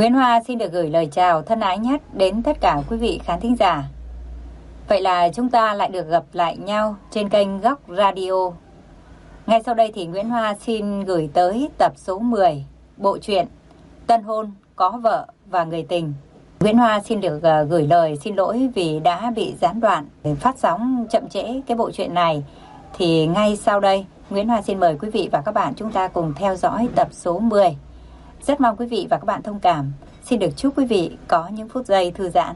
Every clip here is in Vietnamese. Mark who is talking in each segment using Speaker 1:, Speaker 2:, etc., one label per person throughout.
Speaker 1: Nguyễn Hoa xin được gửi lời chào thân ái nhất đến tất cả quý vị khán thính giả. Vậy là chúng ta lại được gặp lại nhau trên kênh Góc Radio. Ngay sau đây thì Nguyễn Hoa xin gửi tới tập số 10 bộ truyện Tân hôn, có vợ và người tình. Nguyễn Hoa xin được gửi lời xin lỗi vì đã bị gián đoạn phát sóng chậm trễ cái bộ truyện này. Thì ngay sau đây Nguyễn Hoa xin mời quý vị và các bạn chúng ta cùng theo dõi tập số 10. Rất mong quý vị và các bạn thông cảm. Xin được chúc quý vị có những phút giây thư giãn.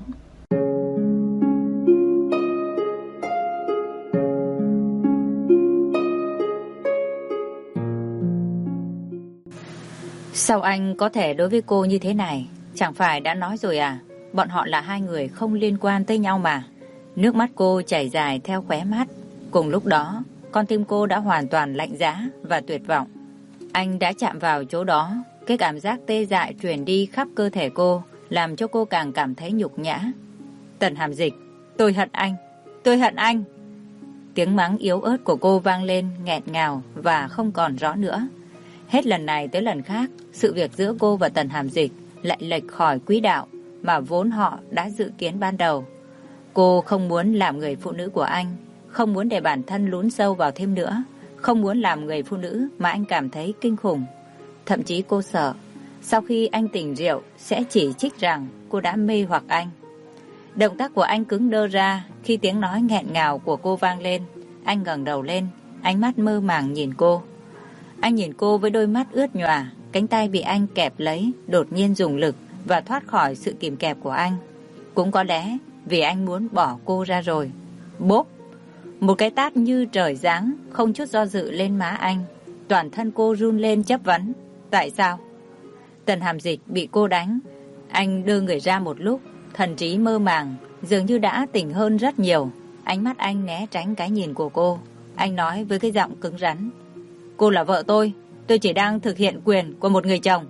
Speaker 1: Sao anh có thể đối với cô như thế này? Chẳng phải đã nói rồi à? Bọn họ là hai người không liên quan tới nhau mà. Nước mắt cô chảy dài theo khóe mắt. Cùng lúc đó, con tim cô đã hoàn toàn lạnh giá và tuyệt vọng. Anh đã chạm vào chỗ đó. Cái cảm giác tê dại truyền đi khắp cơ thể cô, làm cho cô càng cảm thấy nhục nhã. Tần Hàm Dịch, tôi hận anh, tôi hận anh. Tiếng mắng yếu ớt của cô vang lên nghẹn ngào và không còn rõ nữa. Hết lần này tới lần khác, sự việc giữa cô và Tần Hàm Dịch lại lệch khỏi quỹ đạo mà vốn họ đã dự kiến ban đầu. Cô không muốn làm người phụ nữ của anh, không muốn để bản thân lún sâu vào thêm nữa, không muốn làm người phụ nữ mà anh cảm thấy kinh khủng. Thậm chí cô sợ, sau khi anh tỉnh rượu sẽ chỉ trích rằng cô đã mê hoặc anh. Động tác của anh cứng đơ ra khi tiếng nói nghẹn ngào của cô vang lên. Anh ngẩng đầu lên, ánh mắt mơ màng nhìn cô. Anh nhìn cô với đôi mắt ướt nhòa, cánh tay bị anh kẹp lấy, đột nhiên dùng lực và thoát khỏi sự kìm kẹp của anh. Cũng có lẽ vì anh muốn bỏ cô ra rồi. Bốp! Một cái tát như trời giáng, không chút do dự lên má anh. Toàn thân cô run lên chất vấn. Tại sao? Tần Hàm Dịch bị cô đánh. Anh đưa người ra một lúc, thần trí mơ màng, dường như đã tỉnh hơn rất nhiều. Ánh mắt anh né tránh cái nhìn của cô. Anh nói với cái giọng cứng rắn. Cô là vợ tôi chỉ đang thực hiện quyền của một người chồng.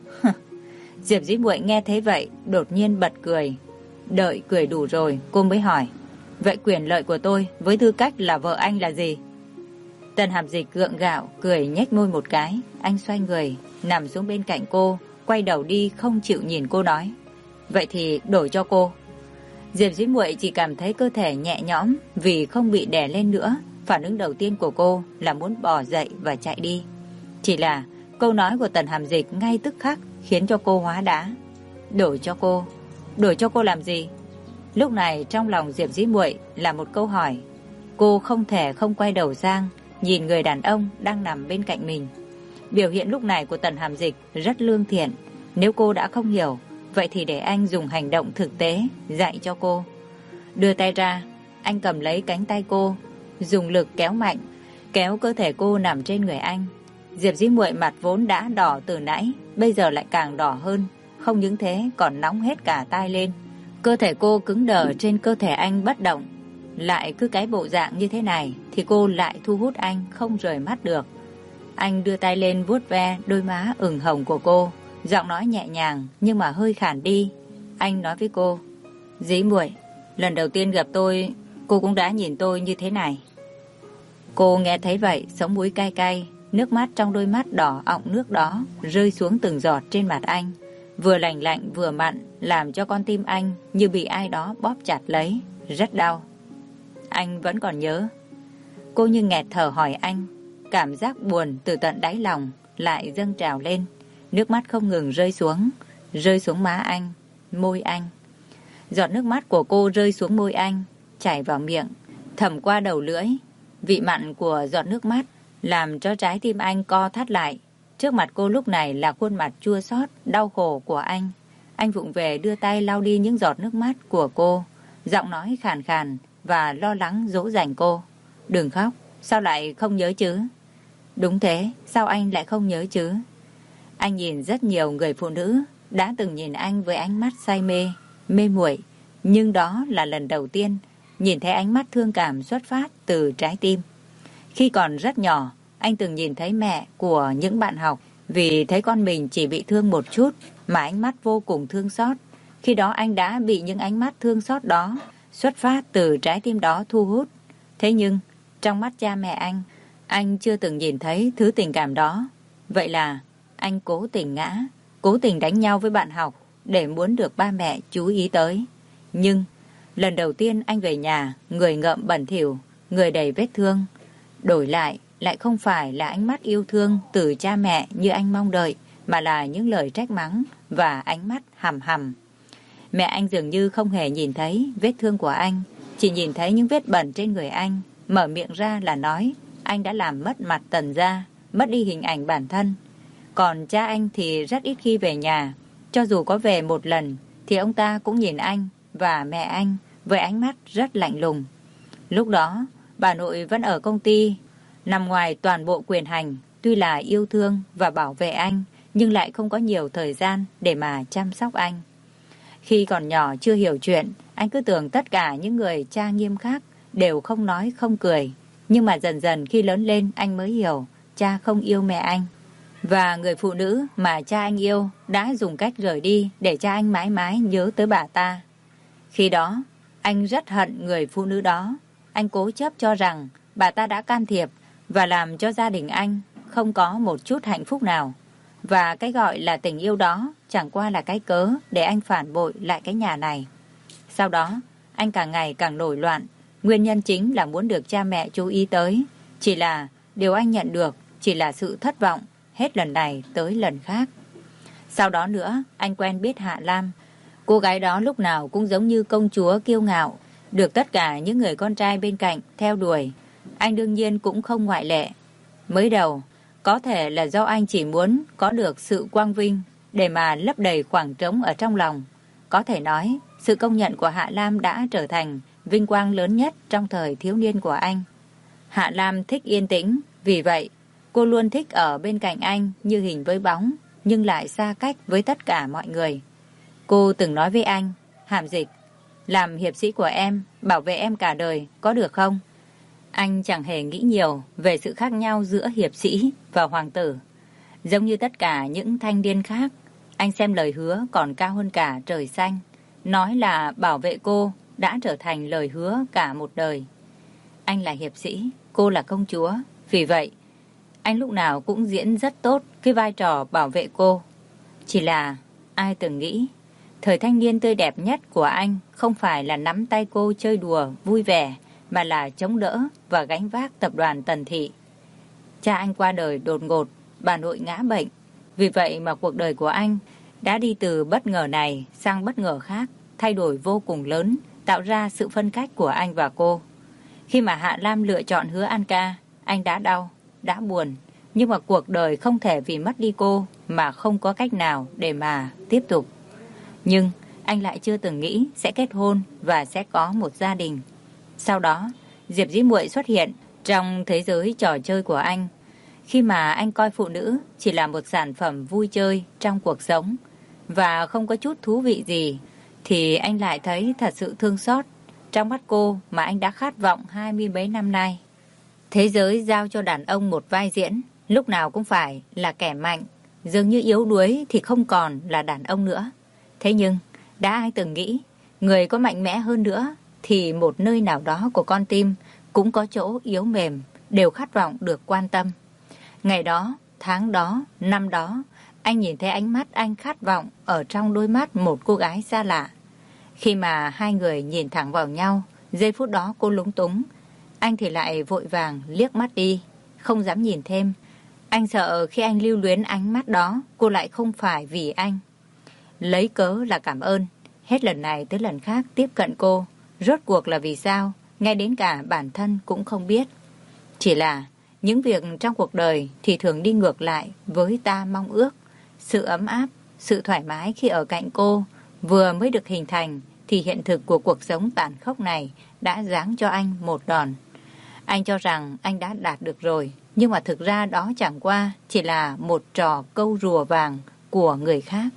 Speaker 1: Diệp Dĩ Muội nghe thấy vậy, đột nhiên bật cười. Đợi cười đủ rồi, cô mới hỏi. Vậy quyền lợi của tôi với tư cách là vợ anh là gì? Tần Hàm Dịch gượng gạo, cười nhếch môi một cái. Anh xoay người, nằm xuống bên cạnh cô, quay đầu đi không chịu nhìn cô nói. Vậy thì đổi cho cô. Diệp Dĩ Muội chỉ cảm thấy cơ thể nhẹ nhõm vì không bị đè lên nữa. Phản ứng đầu tiên của cô là muốn bò dậy và chạy đi. Chỉ là câu nói của Tần Hàm Dịch ngay tức khắc khiến cho cô hóa đá. Đổi cho cô? Đổi cho cô làm gì? Lúc này trong lòng Diệp Dĩ Muội là một câu hỏi. Cô không thể không quay đầu sang nhìn người đàn ông đang nằm bên cạnh mình. Biểu hiện lúc này của Tần Hàm Dịch rất lương thiện. Nếu cô đã không hiểu, vậy thì để anh dùng hành động thực tế dạy cho cô. Đưa tay ra, anh cầm lấy cánh tay cô, dùng lực kéo mạnh, kéo cơ thể cô nằm trên người anh. Diệp Dĩ Muội mặt vốn đã đỏ từ nãy, bây giờ lại càng đỏ hơn. Không những thế còn nóng hết cả tai lên. Cơ thể cô cứng đờ trên cơ thể anh bất động. Lại cứ cái bộ dạng như thế này thì cô lại thu hút anh không rời mắt được. Anh đưa tay lên vuốt ve đôi má ửng hồng của cô, giọng nói nhẹ nhàng nhưng mà hơi khản đi. Anh nói với cô, Dĩ Muội, lần đầu tiên gặp tôi, cô cũng đã nhìn tôi như thế này. Cô nghe thấy vậy, sống mũi cay cay, nước mắt trong đôi mắt đỏ ọng nước đó rơi xuống từng giọt trên mặt anh, vừa lạnh lạnh vừa mặn, làm cho con tim anh như bị ai đó bóp chặt lấy, rất đau. Anh vẫn còn nhớ. Cô như nghẹt thở hỏi anh. Cảm giác buồn từ tận đáy lòng lại dâng trào lên. Nước mắt không ngừng rơi xuống má anh, môi anh. Giọt nước mắt của cô rơi xuống môi anh, chảy vào miệng, thẩm qua đầu lưỡi. Vị mặn của giọt nước mắt làm cho trái tim anh co thắt lại. Trước mặt cô lúc này là khuôn mặt chua xót, đau khổ của anh. Anh vụng về đưa tay lau đi những giọt nước mắt của cô, giọng nói khàn khàn và lo lắng dỗ dành cô. Đừng khóc, sao lại không nhớ chứ? Đúng thế, sao anh lại không nhớ chứ? Anh nhìn rất nhiều người phụ nữ đã từng nhìn anh với ánh mắt say mê, mê muội, nhưng đó là lần đầu tiên nhìn thấy ánh mắt thương cảm xuất phát từ trái tim. Khi còn rất nhỏ, anh từng nhìn thấy mẹ của những bạn học vì thấy con mình chỉ bị thương một chút mà ánh mắt vô cùng thương xót. Khi đó anh đã bị những ánh mắt thương xót đó xuất phát từ trái tim đó thu hút. Thế nhưng trong mắt cha mẹ anh chưa từng nhìn thấy thứ tình cảm đó. Vậy là anh cố tình ngã, cố cố tình đánh nhau với bạn học để muốn được ba mẹ chú ý tới. Nhưng lần đầu tiên anh về nhà, người ngợm bẩn thỉu, người đầy vết thương, đổi lại không phải là ánh mắt yêu thương từ cha mẹ như anh mong đợi, mà là những lời trách mắng và ánh mắt hằm hằm. Mẹ anh dường như không hề nhìn thấy vết thương của anh, chỉ nhìn thấy những vết bẩn trên người anh, mở miệng ra là nói anh đã làm mất mặt Tần gia, mất đi hình ảnh bản thân. Còn cha anh thì rất ít khi về nhà, cho dù có về một lần thì ông ta cũng nhìn anh và mẹ anh với ánh mắt rất lạnh lùng. Lúc đó, bà nội vẫn ở công ty, nằm ngoài toàn bộ quyền hành, tuy là yêu thương và bảo vệ anh, nhưng lại không có nhiều thời gian để mà chăm sóc anh. Khi còn nhỏ chưa hiểu chuyện, anh cứ tưởng tất cả những người cha nghiêm khắc đều không nói không cười. Nhưng mà dần dần khi lớn lên anh mới hiểu cha không yêu mẹ anh. Và người phụ nữ mà cha anh yêu đã dùng cách rời đi để cha anh mãi mãi nhớ tới bà ta. Khi đó, anh rất hận người phụ nữ đó. Anh cố chấp cho rằng bà ta đã can thiệp và làm cho gia đình anh không có một chút hạnh phúc nào. Và cái gọi là tình yêu đó chẳng qua là cái cớ để anh phản bội lại cái nhà này. Sau đó, anh càng ngày càng nổi loạn. Nguyên nhân chính là muốn được cha mẹ chú ý tới. Chỉ là điều anh nhận được chỉ là sự thất vọng, hết lần này tới lần khác. Sau đó nữa, anh quen biết Hạ Lam. Cô gái đó lúc nào cũng giống như công chúa kiêu ngạo, được tất cả những người con trai bên cạnh theo đuổi. Anh đương nhiên cũng không ngoại lệ. Mới đầu, có thể là do anh chỉ muốn có được sự quang vinh để mà lấp đầy khoảng trống ở trong lòng. Có thể nói, sự công nhận của Hạ Lam đã trở thành vinh quang lớn nhất trong thời thiếu niên của anh. Hạ Lam thích yên tĩnh, vì vậy cô luôn thích ở bên cạnh anh như hình với bóng, nhưng lại xa cách với tất cả mọi người. Cô từng nói với anh, Hàm Dịch, làm hiệp sĩ của em, bảo vệ em cả đời, có được không? Anh chẳng hề nghĩ nhiều về sự khác nhau giữa hiệp sĩ và hoàng tử. Giống như tất cả những thanh niên khác, anh xem lời hứa còn cao hơn cả trời xanh. Nói là bảo vệ cô đã trở thành lời hứa cả một đời. Anh là hiệp sĩ, cô là công chúa. Vì vậy, anh lúc nào cũng diễn rất tốt cái vai trò bảo vệ cô. Chỉ là ai từng nghĩ, thời thanh niên tươi đẹp nhất của anh không phải là nắm tay cô chơi đùa vui vẻ, mà là chống đỡ và gánh vác tập đoàn Tần Thị. Cha anh qua đời đột ngột, bà nội ngã bệnh. Vì vậy mà cuộc đời của anh đã đi từ bất ngờ này sang bất ngờ khác, thay đổi vô cùng lớn, tạo ra sự phân cách của anh và cô. Khi mà Hạ Lam lựa chọn hứa An Ca, anh đã đau, đã buồn. Nhưng mà cuộc đời không thể vì mất đi cô mà không có cách nào để mà tiếp tục. Nhưng anh lại chưa từng nghĩ sẽ kết hôn và sẽ có một gia đình. Sau đó, Diệp Dĩ Muội xuất hiện trong thế giới trò chơi của anh. Khi mà anh coi phụ nữ chỉ là một sản phẩm vui chơi trong cuộc sống và không có chút thú vị gì, thì anh lại thấy thật sự thương xót trong mắt cô mà anh đã khát vọng 20 mấy năm nay. Thế giới giao cho đàn ông một vai diễn, lúc nào cũng phải là kẻ mạnh, dường như yếu đuối thì không còn là đàn ông nữa. Thế nhưng, đã ai từng nghĩ, người có mạnh mẽ hơn nữa thì một nơi nào đó của con tim cũng có chỗ yếu mềm, đều khát vọng được quan tâm. Ngày đó, tháng đó, năm đó, anh nhìn thấy ánh mắt anh khát vọng ở trong đôi mắt một cô gái xa lạ. Khi mà hai người nhìn thẳng vào nhau, giây phút đó cô lúng túng. Anh thì lại vội vàng liếc mắt đi, không dám nhìn thêm. Anh sợ khi anh lưu luyến ánh mắt đó, cô lại không phải vì anh. Lấy cớ là cảm ơn, hết lần này tới lần khác tiếp cận cô. Rốt cuộc là vì sao, ngay đến cả bản thân cũng không biết. Chỉ là những việc trong cuộc đời thì thường đi ngược lại với ta mong ước. Sự ấm áp, sự thoải mái khi ở cạnh cô vừa mới được hình thành, thì hiện thực của cuộc sống tàn khốc này đã giáng cho anh một đòn. Anh cho rằng anh đã đạt được rồi, nhưng mà thực ra đó chẳng qua chỉ là một trò câu rùa vàng của người khác.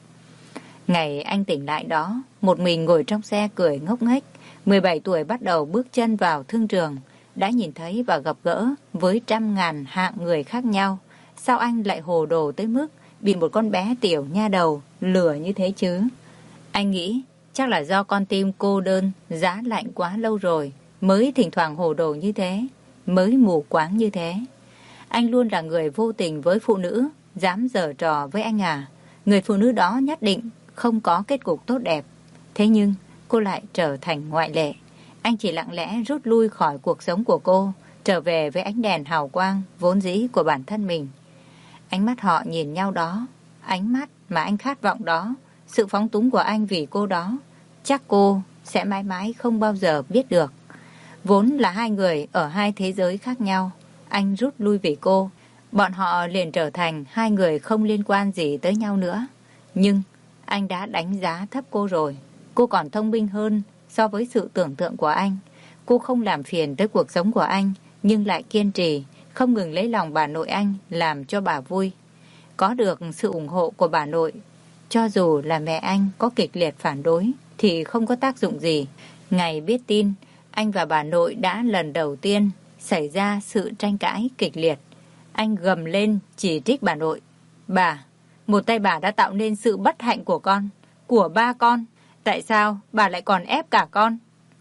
Speaker 1: Ngày anh tỉnh lại đó, một mình ngồi trong xe cười ngốc nghếch. 17 tuổi bắt đầu bước chân vào thương trường, đã nhìn thấy và gặp gỡ với trăm ngàn hạng người khác nhau. Sao anh lại hồ đồ tới mức bị một con bé tiểu nha đầu lừa như thế chứ? Anh nghĩ chắc là do con tim cô đơn, giá lạnh quá lâu rồi, mới thỉnh thoảng hồ đồ như thế, mới mù quáng như thế. Anh luôn là người vô tình với phụ nữ, dám giở trò với anh à? Người phụ nữ đó nhất định không có kết cục tốt đẹp. Thế nhưng cô lại trở thành ngoại lệ. Anh chỉ lặng lẽ rút lui khỏi cuộc sống của cô, trở về với ánh đèn hào quang vốn dĩ của bản thân mình. Ánh mắt họ nhìn nhau đó, ánh mắt mà anh khát vọng đó, sự phóng túng của anh vì cô đó, chắc cô sẽ mãi mãi không bao giờ biết được. Vốn là hai người ở hai thế giới khác nhau, anh rút lui vì cô, bọn họ liền trở thành hai người không liên quan gì tới nhau nữa. Nhưng anh đã đánh giá thấp cô rồi. Cô còn thông minh hơn so với sự tưởng tượng của anh. Cô không làm phiền tới cuộc sống của anh, nhưng lại kiên trì, không ngừng lấy lòng bà nội anh, làm cho bà vui. Có được sự ủng hộ của bà nội, cho dù là mẹ anh có kịch liệt phản đối, thì không có tác dụng gì. Ngày biết tin, anh và bà nội đã lần đầu tiên xảy ra sự tranh cãi kịch liệt. Anh gầm lên chỉ trích bà nội. Bà, một tay bà đã tạo nên sự bất hạnh của con, của ba con. Tại sao bà lại còn ép cả con?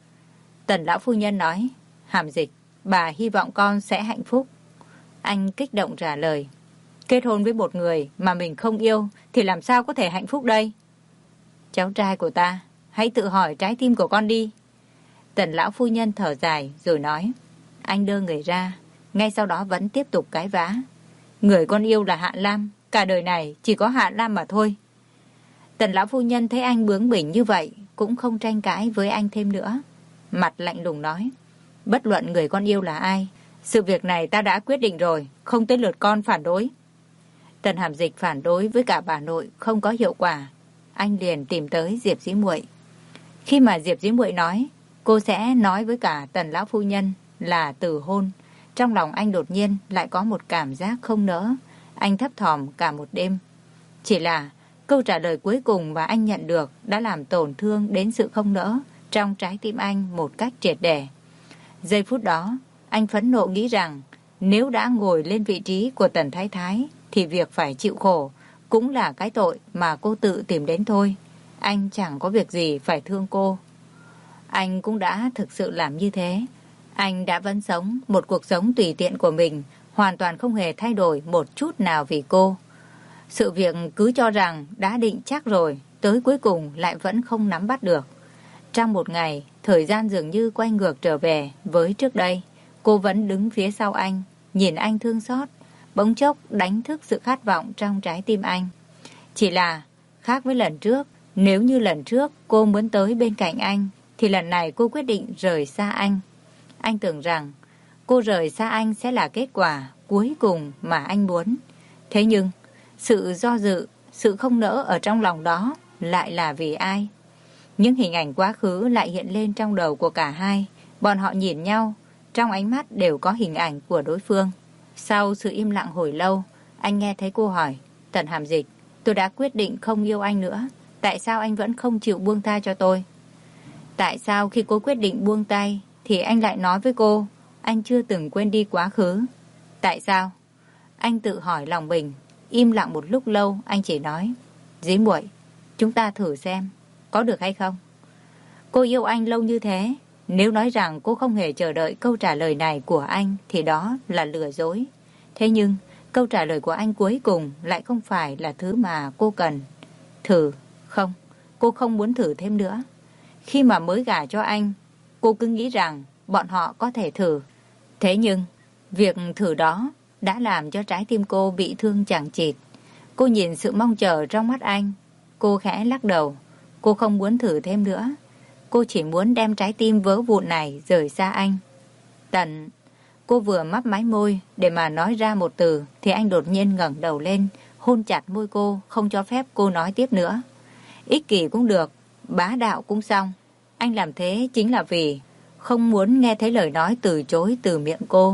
Speaker 1: Tần lão phu nhân nói, Hàm Dịch, bà hy vọng con sẽ hạnh phúc. Anh kích động trả lời, kết hôn với một người mà mình không yêu thì làm sao có thể hạnh phúc đây? Cháu trai của ta, hãy tự hỏi trái tim của con đi. Tần lão phu nhân thở dài rồi nói. Anh đưa người ra, ngay sau đó vẫn tiếp tục cãi vã. Người con yêu là Hạ Lam, cả đời này chỉ có Hạ Lam mà thôi. Tần lão phu nhân thấy anh bướng bỉnh như vậy, cũng không tranh cãi với anh thêm nữa. Mặt lạnh lùng nói, bất luận người con yêu là ai, sự việc này ta đã quyết định rồi, không tới lượt con phản đối. Tần Hàm Dịch phản đối với cả bà nội không có hiệu quả. Anh liền tìm tới Diệp Dĩ Muội. Khi mà Diệp Dĩ Muội nói cô sẽ nói với cả Tần lão phu nhân là từ hôn, trong lòng anh đột nhiên lại có một cảm giác không nỡ. Anh thấp thỏm cả một đêm. Chỉ là câu trả lời cuối cùng mà anh nhận được đã làm tổn thương đến sự không nỡ trong trái tim anh một cách triệt để. Giây phút đó, anh phẫn nộ nghĩ rằng nếu đã ngồi lên vị trí của Tần Thái Thái thì việc phải chịu khổ cũng là cái tội mà cô tự tìm đến thôi. Anh chẳng có việc gì phải thương cô. Anh cũng đã thực sự làm như thế. Anh đã vẫn sống một cuộc sống tùy tiện của mình, hoàn toàn không hề thay đổi một chút nào vì cô. Sự việc cứ cho rằng đã định chắc rồi, tới cuối cùng lại vẫn không nắm bắt được. Trong một ngày, thời gian dường như quay ngược trở về với trước đây. Cô vẫn đứng phía sau anh, nhìn anh thương xót, bỗng chốc đánh thức sự khát vọng trong trái tim anh. Chỉ là khác với lần trước, nếu như lần trước cô muốn tới bên cạnh anh, thì lần này cô quyết định rời xa anh. Anh tưởng rằng cô rời xa anh sẽ là kết quả cuối cùng mà anh muốn. Thế nhưng, sự do dự, sự không nỡ ở trong lòng đó lại là vì ai? Những hình ảnh quá khứ lại hiện lên trong đầu của cả hai. Bọn họ nhìn nhau, trong ánh mắt đều có hình ảnh của đối phương. Sau sự im lặng hồi lâu, anh nghe thấy cô hỏi, Tần Hàm Dịch, tôi đã quyết định không yêu anh nữa. Tại sao anh vẫn không chịu buông tha cho tôi? Tại sao khi cô quyết định buông tay thì anh lại nói với cô anh chưa từng quên đi quá khứ? Tại sao? Anh tự hỏi lòng mình. Im lặng một lúc lâu, anh chỉ nói, Dĩ Muội, chúng ta thử xem có được hay không. Cô yêu anh lâu như thế, nếu nói rằng cô không hề chờ đợi câu trả lời này của anh thì đó là lừa dối. Thế nhưng câu trả lời của anh cuối cùng lại không phải là thứ mà cô cần. Thử? Không, cô không muốn thử thêm nữa. Khi mà mới gả cho anh, cô cứ nghĩ rằng bọn họ có thể thử. Thế nhưng việc thử đó đã làm cho trái tim cô bị thương chằng chịt. Cô nhìn sự mong chờ trong mắt anh. Cô khẽ lắc đầu. Cô không muốn thử thêm nữa. Cô chỉ muốn đem trái tim vỡ vụn này rời xa anh. Tần. Cô vừa mấp máy môi để mà nói ra một từ thì anh đột nhiên ngẩng đầu lên, hôn chặt môi cô, không cho phép cô nói tiếp nữa. Ích kỷ cũng được, bá đạo cũng xong. Anh làm thế chính là vì không muốn nghe thấy lời nói từ chối từ miệng cô.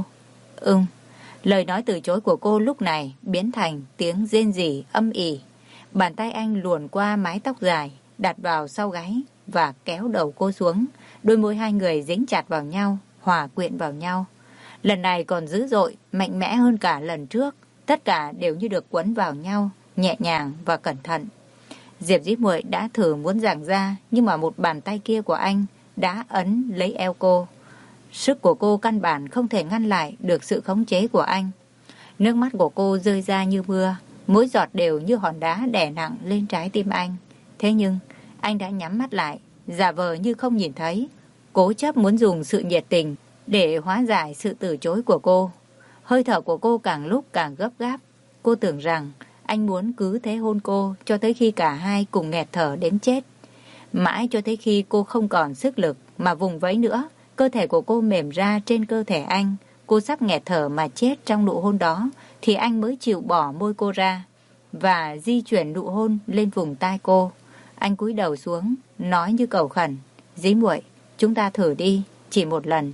Speaker 1: Lời nói từ chối của cô lúc này biến thành tiếng rên rỉ âm ỉ. Bàn tay anh luồn qua mái tóc dài, đặt vào sau gáy và kéo đầu cô xuống. Đôi môi hai người dính chặt vào nhau, hòa quyện vào nhau. Lần này còn dữ dội, mạnh mẽ hơn cả lần trước. Tất cả đều như được quấn vào nhau, nhẹ nhàng và cẩn thận. Diệp Dĩ Muội đã thử muốn giằng ra, nhưng mà một bàn tay kia của anh đã ấn lấy eo cô. Sức của cô căn bản không thể ngăn lại được sự khống chế của anh. Nước mắt của cô rơi ra như mưa. mỗi giọt đều như hòn đá đè nặng lên trái tim anh. Thế nhưng, anh đã nhắm mắt lại, giả vờ như không nhìn thấy, cố chấp muốn dùng sự nhiệt tình để hóa giải sự từ chối của cô. Hơi thở của cô càng lúc càng gấp gáp. Cô tưởng rằng anh muốn cứ thế hôn cô cho tới khi cả hai cùng nghẹt thở đến chết. Mãi cho tới khi cô không còn sức lực mà vùng vẫy nữa, cơ thể của cô mềm ra trên cơ thể anh, cô sắp nghẹt thở mà chết trong nụ hôn đó, thì anh mới chịu bỏ môi cô ra và di chuyển nụ hôn lên vùng tai cô. Anh cúi đầu xuống, nói như cầu khẩn: "Dĩ muội, chúng ta thử đi, chỉ một lần."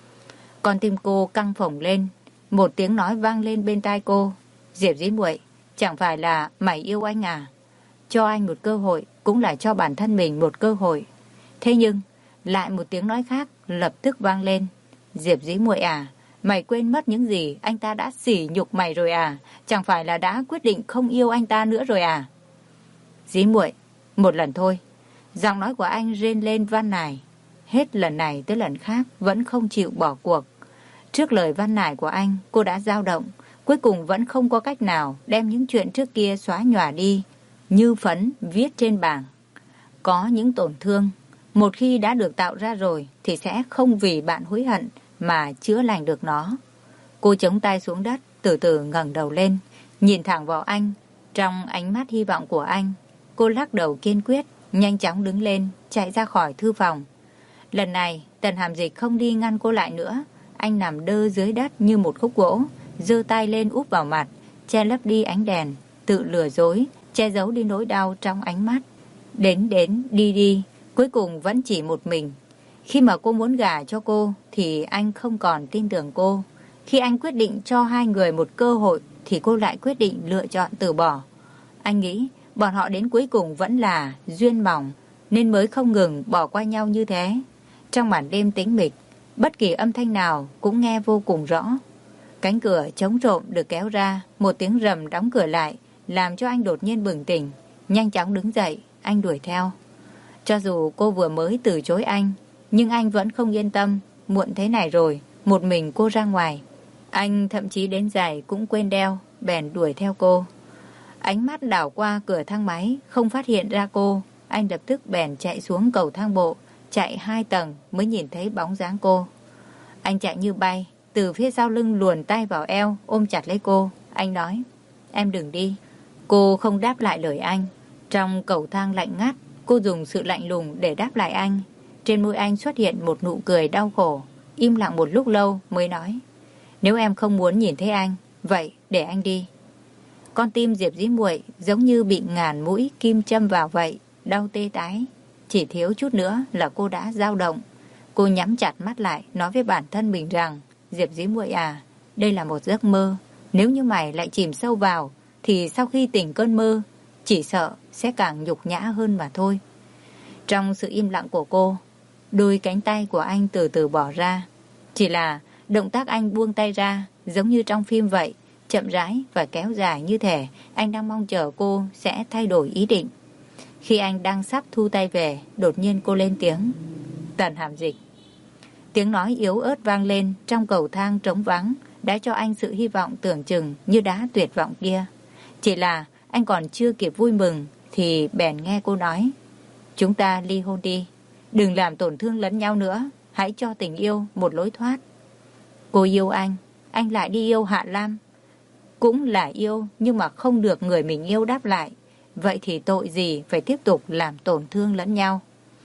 Speaker 1: Con tim cô căng phồng lên, một tiếng nói vang lên bên tai cô: "Diệp Dĩ muội, chẳng phải là mày yêu anh à? Cho anh một cơ hội cũng là cho bản thân mình một cơ hội." Thế nhưng lại một tiếng nói khác lập tức vang lên: "Diệp Dĩ muội à, mày quên mất những gì anh ta đã sỉ nhục mày rồi à? Chẳng phải là đã quyết định không yêu anh ta nữa rồi à?" "Dĩ muội, một lần thôi." Giọng nói của anh rên lên van nài. Hết lần này tới lần khác vẫn không chịu bỏ cuộc. Trước lời van nài của anh, cô đã dao động, cuối cùng vẫn không có cách nào đem những chuyện trước kia xóa nhòa đi, như phấn viết trên bảng. Có những tổn thương, một khi đã được tạo ra rồi thì sẽ không vì bạn hối hận mà chữa lành được nó. Cô chống tay xuống đất, từ từ ngẩng đầu lên, nhìn thẳng vào anh. Trong ánh mắt hy vọng của anh, cô lắc đầu kiên quyết, nhanh chóng đứng lên, chạy ra khỏi thư phòng. Lần này, Tần Hàm Dịch không đi ngăn cô lại nữa. Anh nằm đơ dưới đất như một khúc gỗ, giơ tay lên úp vào mặt, che lấp đi ánh đèn, tự lừa dối, che giấu đi nỗi đau trong ánh mắt. Đến đi đi, cuối cùng vẫn chỉ một mình. Khi mà cô muốn gả cho cô thì anh không còn tin tưởng cô. Khi anh quyết định cho hai người một cơ hội thì cô lại quyết định lựa chọn từ bỏ. Anh nghĩ bọn họ đến cuối cùng vẫn là duyên mỏng, nên mới không ngừng bỏ qua nhau như thế. Trong màn đêm tĩnh mịch, bất kỳ âm thanh nào cũng nghe vô cùng rõ. Cánh cửa trống trộm được kéo ra, một tiếng rầm đóng cửa lại, làm cho anh đột nhiên bừng tỉnh. Nhanh chóng đứng dậy, anh đuổi theo. Cho dù cô vừa mới từ chối anh, nhưng anh vẫn không yên tâm. Muộn thế này rồi, một mình cô ra ngoài. Anh thậm chí đến giày cũng quên đeo, bèn đuổi theo cô. Ánh mắt đảo qua cửa thang máy, không phát hiện ra cô. Anh lập tức bèn chạy xuống cầu thang bộ, chạy 2 tầng mới nhìn thấy bóng dáng cô. Anh chạy như bay, từ phía sau lưng luồn tay vào eo, ôm chặt lấy cô. Anh nói: "Em đừng đi." Cô không đáp lại lời anh. Trong cầu thang lạnh ngắt, cô dùng sự lạnh lùng để đáp lại anh. Trên môi anh xuất hiện một nụ cười đau khổ. Im lặng một lúc lâu mới nói: "Nếu em không muốn nhìn thấy anh, vậy để anh đi." Con tim Diệp Dĩ muội giống như bị ngàn mũi kim châm vào vậy, đau tê tái. Chỉ thiếu chút nữa là cô đã dao động. Cô nhắm chặt mắt lại, nói với bản thân mình rằng: "Diệp Dĩ muội à, đây là một giấc mơ. Nếu như mày lại chìm sâu vào, thì sau khi tỉnh cơn mơ, chỉ sợ sẽ càng nhục nhã hơn mà thôi." Trong sự im lặng của cô, đôi cánh tay của anh từ từ bỏ ra. Chỉ là động tác anh buông tay ra, giống như trong phim vậy, chậm rãi và kéo dài, như thể anh đang mong chờ cô sẽ thay đổi ý định. Khi anh đang sắp thu tay về, đột nhiên cô lên tiếng: "Tần Hàm Dịch." Tiếng nói yếu ớt vang lên trong cầu thang trống vắng, đã cho anh sự hy vọng tưởng chừng như đã tuyệt vọng kia. Chỉ là anh còn chưa kịp vui mừng thì bèn nghe cô nói: "Chúng ta ly hôn đi. Đừng làm tổn thương lẫn nhau nữa. Hãy cho tình yêu một lối thoát." Cô yêu anh lại đi yêu Hạ Lam. Cũng là yêu, nhưng mà không được người mình yêu đáp lại. Vậy thì tội gì phải tiếp tục làm tổn thương lẫn nhau?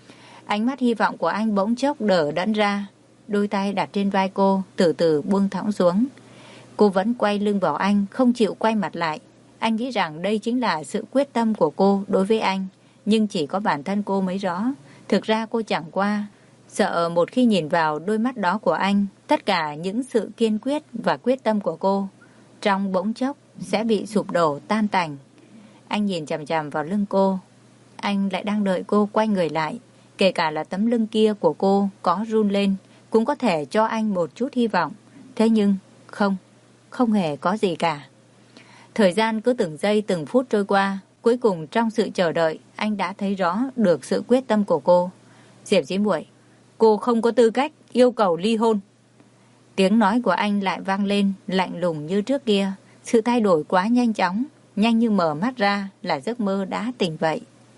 Speaker 1: Ánh mắt hy vọng của anh bỗng chốc đờ đẫn ra. Đôi tay đặt trên vai cô, từ từ buông thõng xuống. Cô vẫn quay lưng vào anh, không chịu quay mặt lại. Anh nghĩ rằng đây chính là sự quyết tâm của cô đối với anh, nhưng chỉ có bản thân cô mới rõ. Thực ra cô chẳng qua sợ một khi nhìn vào đôi mắt đó của anh, tất cả những sự kiên quyết và quyết tâm của cô trong bỗng chốc sẽ bị sụp đổ tan tành. Anh nhìn chằm chằm vào lưng cô. Anh lại đang đợi cô quay người lại. Kể cả là tấm lưng kia của cô có run lên, cũng có thể cho anh một chút hy vọng. Thế nhưng không hề có gì cả. Thời gian cứ từng giây từng phút trôi qua. Cuối cùng trong sự chờ đợi, anh đã thấy rõ được sự quyết tâm của cô. "Diệp Dĩ muội, cô không có tư cách yêu cầu ly hôn." Tiếng nói của anh lại vang lên, lạnh lùng như trước kia. Sự thay đổi quá nhanh chóng. nhanh như mở mắt ra là giấc mơ đã tỉnh vậy.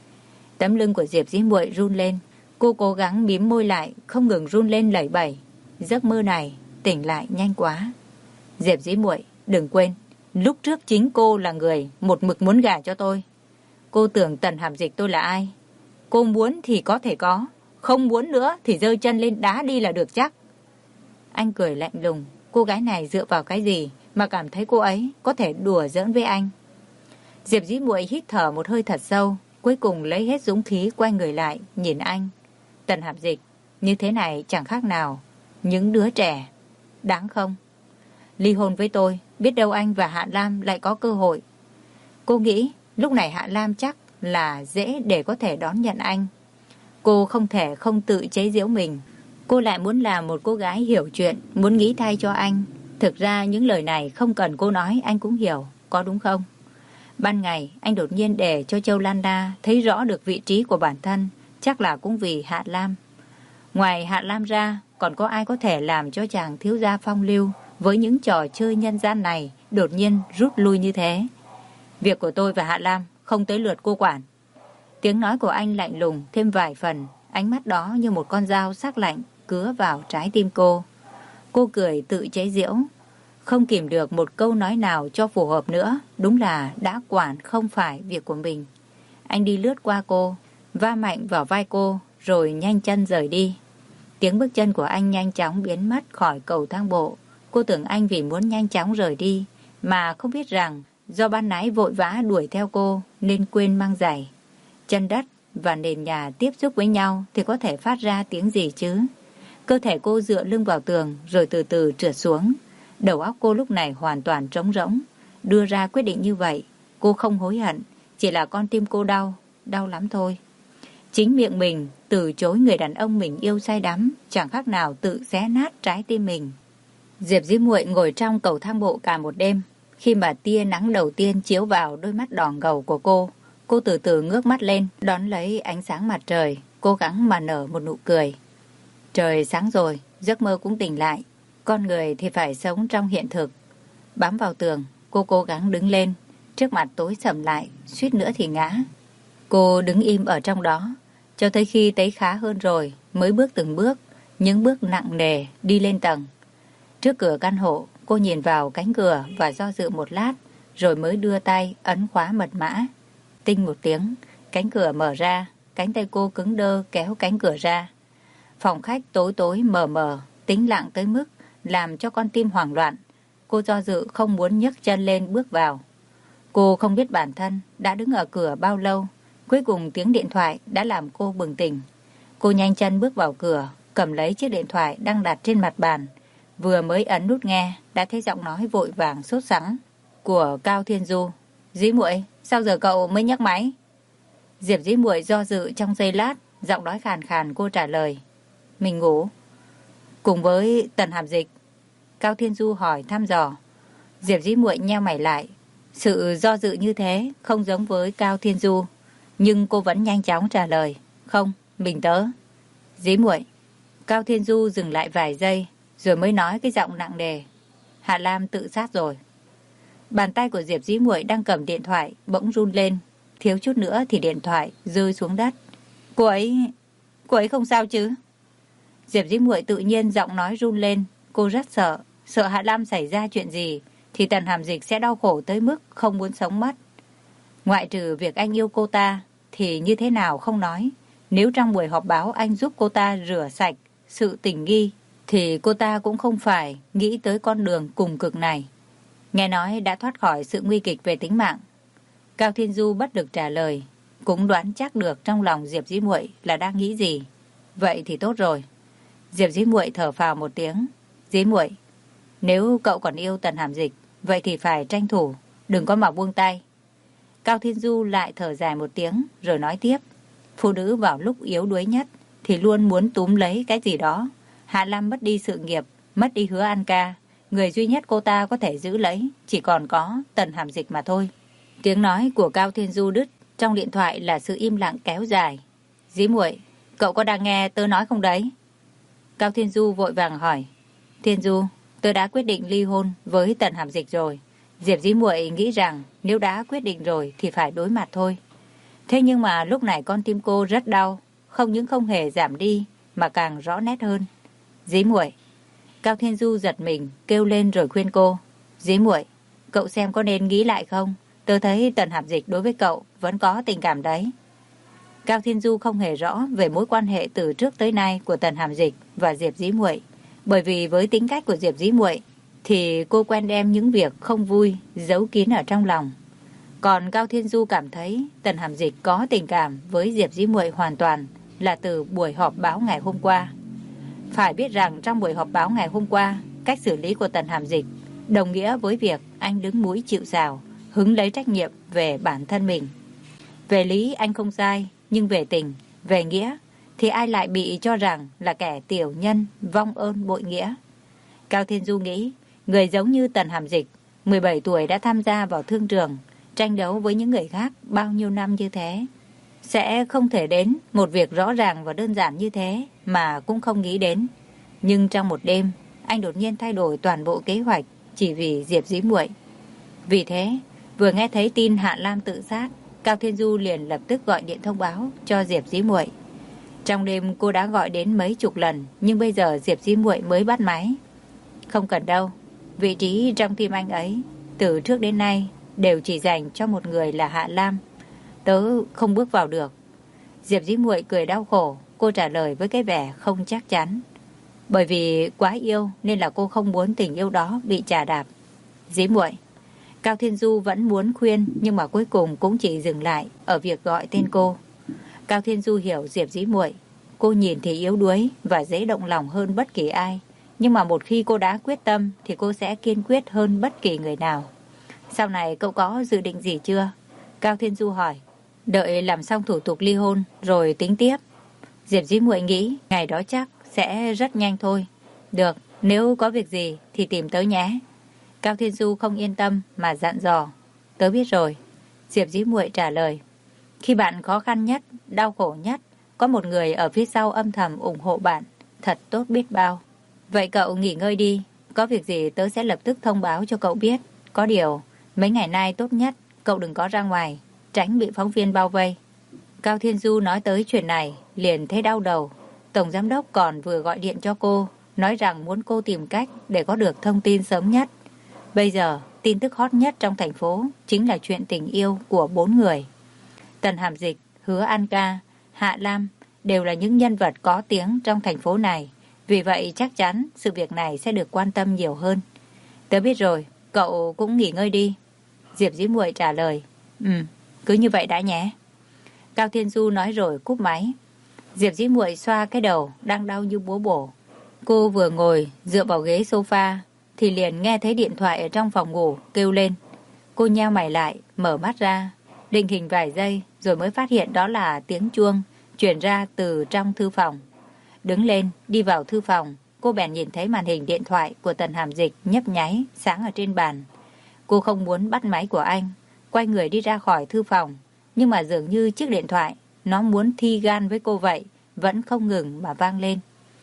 Speaker 1: Tấm lưng của Diệp Dĩ Muội run lên, cô cố gắng mím môi lại, không ngừng run lên lẩy bẩy. Giấc mơ này tỉnh lại nhanh quá. Diệp Dĩ Muội, đừng quên, lúc trước chính cô là người một mực muốn gả cho tôi. Cô tưởng Tần Hàm Dịch tôi là ai? Cô muốn thì có thể có, không muốn nữa thì giơ chân lên đá đi là được chắc. Anh cười lạnh lùng, cô gái này dựa vào cái gì mà cảm thấy cô ấy có thể đùa giỡn với anh? Diệp Dĩ Muội hít thở một hơi thật sâu, cuối cùng lấy hết dũng khí quay người lại, nhìn anh. Tần Hàm Dịch, như thế này chẳng khác nào những đứa trẻ. Đáng không? Ly hôn với tôi, biết đâu anh và Hạ Lam lại có cơ hội. Cô nghĩ lúc này Hạ Lam chắc là dễ để có thể đón nhận anh. Cô không thể không tự chế giễu mình. Cô lại muốn làm một cô gái hiểu chuyện, muốn nghĩ thay cho anh. Thực ra những lời này không cần cô nói anh cũng hiểu, có đúng không? Ban ngày anh đột nhiên để cho Châu Lan La thấy rõ được vị trí của bản thân, chắc là cũng vì Hạ Lam. Ngoài Hạ Lam ra, còn có ai có thể làm cho chàng thiếu gia phong lưu với những trò chơi nhân gian này đột nhiên rút lui như thế? Việc của tôi và Hạ Lam không tới lượt cô quản. Tiếng nói của anh lạnh lùng thêm vài phần, ánh mắt đó như một con dao sắc lạnh cứa vào trái tim cô. Cô cười tự chế giễu, không kìm được một câu nói nào cho phù hợp nữa, đúng là đã quản không phải việc của mình. Anh đi lướt qua cô, va mạnh vào vai cô, rồi nhanh chân rời đi. Tiếng bước chân của anh nhanh chóng biến mất khỏi cầu thang bộ. Cô tưởng anh vì muốn nhanh chóng rời đi, mà không biết rằng do ban nãy vội vã đuổi theo cô nên quên mang giày. Chân đất và nền nhà tiếp xúc với nhau thì có thể phát ra tiếng gì chứ? Cơ thể cô dựa lưng vào tường rồi từ từ trượt xuống. Đầu óc cô lúc này hoàn toàn trống rỗng. Đưa ra quyết định như vậy, cô không hối hận, chỉ là con tim cô đau, đau lắm thôi. Chính miệng mình từ chối người đàn ông mình yêu say đắm, chẳng khác nào tự xé nát trái tim mình. Diệp Dĩ Muội ngồi trong cầu thang bộ cả một đêm. Khi mà tia nắng đầu tiên chiếu vào đôi mắt đỏ ngầu của cô từ từ ngước mắt lên, đón lấy ánh sáng mặt trời, cố gắng mà nở một nụ cười. Trời sáng rồi, giấc mơ cũng tỉnh lại. Con người thì phải sống trong hiện thực. Bám vào tường, cô cố gắng đứng lên. Trước mặt tối sầm lại, suýt nữa thì ngã. Cô đứng im ở trong đó, cho tới khi thấy khá hơn rồi, mới bước từng bước, những bước nặng nề đi lên tầng. Trước cửa căn hộ, cô nhìn vào cánh cửa và do dự một lát, rồi mới đưa tay ấn khóa mật mã. Tinh một tiếng, cánh cửa mở ra, cánh tay cô cứng đơ kéo cánh cửa ra. Phòng khách tối tối mờ mờ, tĩnh lặng tới mức làm cho con tim hoảng loạn. Cô do dự không muốn nhấc chân lên bước vào. Cô không biết bản thân đã đứng ở cửa bao lâu. Cuối cùng tiếng điện thoại đã làm cô bừng tỉnh. Cô nhanh chân bước vào cửa, cầm lấy chiếc điện thoại đang đặt trên mặt bàn. Vừa mới ấn nút nghe, đã thấy giọng nói vội vàng sốt sắng của Cao Thiên Du. Dĩ Muội, sao giờ cậu mới nhấc máy? Diệp Dĩ Muội do dự trong giây lát, giọng nói khàn khàn cô trả lời. Mình ngủ. Cùng với Tần Hàm Dịch? Cao Thiên Du hỏi thăm dò. Diệp Dĩ Muội nheo mày lại. Sự do dự như thế không giống với Cao Thiên Du, nhưng cô vẫn nhanh chóng trả lời. Không, mình tớ. Dĩ Muội. Cao Thiên Du dừng lại vài giây, rồi mới nói cái giọng nặng nề. Hạ Lam tự sát rồi. Bàn tay của Diệp Dĩ Muội đang cầm điện thoại bỗng run lên, thiếu chút nữa thì điện thoại rơi xuống đất. Cô ấy không sao chứ? Diệp Dĩ Muội tự nhiên giọng nói run lên, cô rất sợ Hạ Lam xảy ra chuyện gì thì Tần Hàm Dịch sẽ đau khổ tới mức không muốn sống mất. Ngoại trừ việc anh yêu cô ta thì như thế nào không nói. Nếu trong buổi họp báo anh giúp cô ta rửa sạch sự tình nghi thì cô ta cũng không phải nghĩ tới con đường cùng cực này. Nghe nói đã thoát khỏi sự nguy kịch về tính mạng. Cao Thiên Du bất lực trả lời, cũng đoán chắc được trong lòng Diệp Dĩ Muội là đang nghĩ gì. Vậy thì tốt rồi. Diệp Dĩ Muội thở phào một tiếng. Dĩ Muội, nếu cậu còn yêu Tần Hàm Dịch, vậy thì phải tranh thủ, đừng có mà buông tay. Cao Thiên Du lại thở dài một tiếng rồi nói tiếp. Phụ nữ vào lúc yếu đuối nhất thì luôn muốn túm lấy cái gì đó. Hạ Lam mất đi sự nghiệp, mất đi Hứa An Ca. Người duy nhất cô ta có thể giữ lấy chỉ còn có Tần Hàm Dịch mà thôi. Tiếng nói của Cao Thiên Du đứt, trong điện thoại là sự im lặng kéo dài. Dĩ Muội, cậu có đang nghe tớ nói không đấy? Cao Thiên Du vội vàng hỏi. Thiên Du, tôi đã quyết định ly hôn với Tần Hàm Dịch rồi. Diệp Dĩ Muội nghĩ rằng nếu đã quyết định rồi thì phải đối mặt thôi. Thế nhưng mà lúc này con tim cô rất đau, không những không hề giảm đi mà càng rõ nét hơn. Dĩ Muội. Cao Thiên Du giật mình kêu lên rồi khuyên cô. Dĩ Muội, cậu xem có nên nghĩ lại không? Tớ thấy Tần Hàm Dịch đối với cậu vẫn có tình cảm đấy. Cao Thiên Du không hề rõ về mối quan hệ từ trước tới nay của Tần Hàm Dịch và Diệp Dĩ Muội, bởi vì với tính cách của Diệp Dĩ Muội thì cô quen đem những việc không vui giấu kín ở trong lòng. Còn Cao Thiên Du cảm thấy Tần Hàm Dịch có tình cảm với Diệp Dĩ Muội hoàn toàn là từ buổi họp báo ngày hôm qua. Phải biết rằng trong buổi họp báo ngày hôm qua, cách xử lý của Tần Hàm Dịch đồng nghĩa với việc anh đứng mũi chịu sào, hứng lấy trách nhiệm về bản thân mình. Về lý anh không sai, nhưng về tình, về nghĩa thì ai lại bị cho rằng là kẻ tiểu nhân, vong ơn bội nghĩa. Cao Thiên Du nghĩ, người giống như Tần Hàm Dịch, 17 tuổi đã tham gia vào thương trường, tranh đấu với những người khác bao nhiêu năm như thế, sẽ không thể đến một việc rõ ràng và đơn giản như thế mà cũng không nghĩ đến. Nhưng trong một đêm, anh đột nhiên thay đổi toàn bộ kế hoạch chỉ vì Diệp Dĩ Muội. Vì thế, vừa nghe thấy tin Hạ Lam tự sát, Cao Thiên Du liền lập tức gọi điện thông báo cho Diệp Dĩ Muội. Trong đêm cô đã gọi đến mấy chục lần, nhưng bây giờ Diệp Dĩ Muội mới bắt máy. Không cần đâu, vị trí trong tim anh ấy từ trước đến nay đều chỉ dành cho một người là Hạ Lam. Tớ không bước vào được. Diệp Dĩ Muội cười đau khổ, cô trả lời với cái vẻ không chắc chắn. Bởi vì quá yêu nên là cô không muốn tình yêu đó bị chà đạp. Dĩ Muội. Cao Thiên Du vẫn muốn khuyên nhưng mà cuối cùng cũng chỉ dừng lại ở việc gọi tên cô. Cao Thiên Du hiểu Diệp Dĩ Muội. Cô nhìn thì yếu đuối và dễ động lòng hơn bất kỳ ai. Nhưng mà một khi cô đã quyết tâm thì cô sẽ kiên quyết hơn bất kỳ người nào. Sau này cậu có dự định gì chưa? Cao Thiên Du hỏi. Đợi làm xong thủ tục ly hôn rồi tính tiếp. Diệp Dĩ Muội nghĩ ngày đó chắc sẽ rất nhanh thôi. Được, nếu có việc gì thì tìm tớ nhé. Cao Thiên Du không yên tâm mà dặn dò. Tớ biết rồi. Diệp Dĩ Muội trả lời. Khi bạn khó khăn nhất, đau khổ nhất, có một người ở phía sau âm thầm ủng hộ bạn, thật tốt biết bao. Vậy cậu nghỉ ngơi đi, có việc gì tớ sẽ lập tức thông báo cho cậu biết. Có điều, mấy ngày nay tốt nhất cậu đừng có ra ngoài, tránh bị phóng viên bao vây. Cao Thiên Du nói tới chuyện này, liền thấy đau đầu. Tổng giám đốc còn vừa gọi điện cho cô, nói rằng muốn cô tìm cách để có được thông tin sớm nhất. Bây giờ, tin tức hot nhất trong thành phố chính là chuyện tình yêu của 4 người. Tần Hàm Dịch, Hứa An Ca, Hạ Lam đều là những nhân vật có tiếng trong thành phố này. Vì vậy chắc chắn sự việc này sẽ được quan tâm nhiều hơn. Tớ biết rồi, cậu cũng nghỉ ngơi đi. Diệp Dĩ Muội trả lời. Cứ như vậy đã nhé. Cao Thiên Du nói rồi cúp máy. Diệp Dĩ Muội xoa cái đầu đang đau như búa bổ. Cô vừa ngồi dựa vào ghế sofa thì liền nghe thấy điện thoại ở trong phòng ngủ kêu lên. Cô nheo mày lại, mở mắt ra, định hình vài giây rồi mới phát hiện đó là tiếng chuông truyền ra từ trong thư phòng. Đứng lên, đi vào thư phòng, cô bèn nhìn thấy màn hình điện thoại của Tần Hàm Dịch nhấp nháy sáng ở trên bàn. Cô không muốn bắt máy của anh, quay người đi ra khỏi thư phòng, nhưng mà dường như chiếc điện thoại nó muốn thi gan với cô vậy, vẫn không ngừng mà vang lên.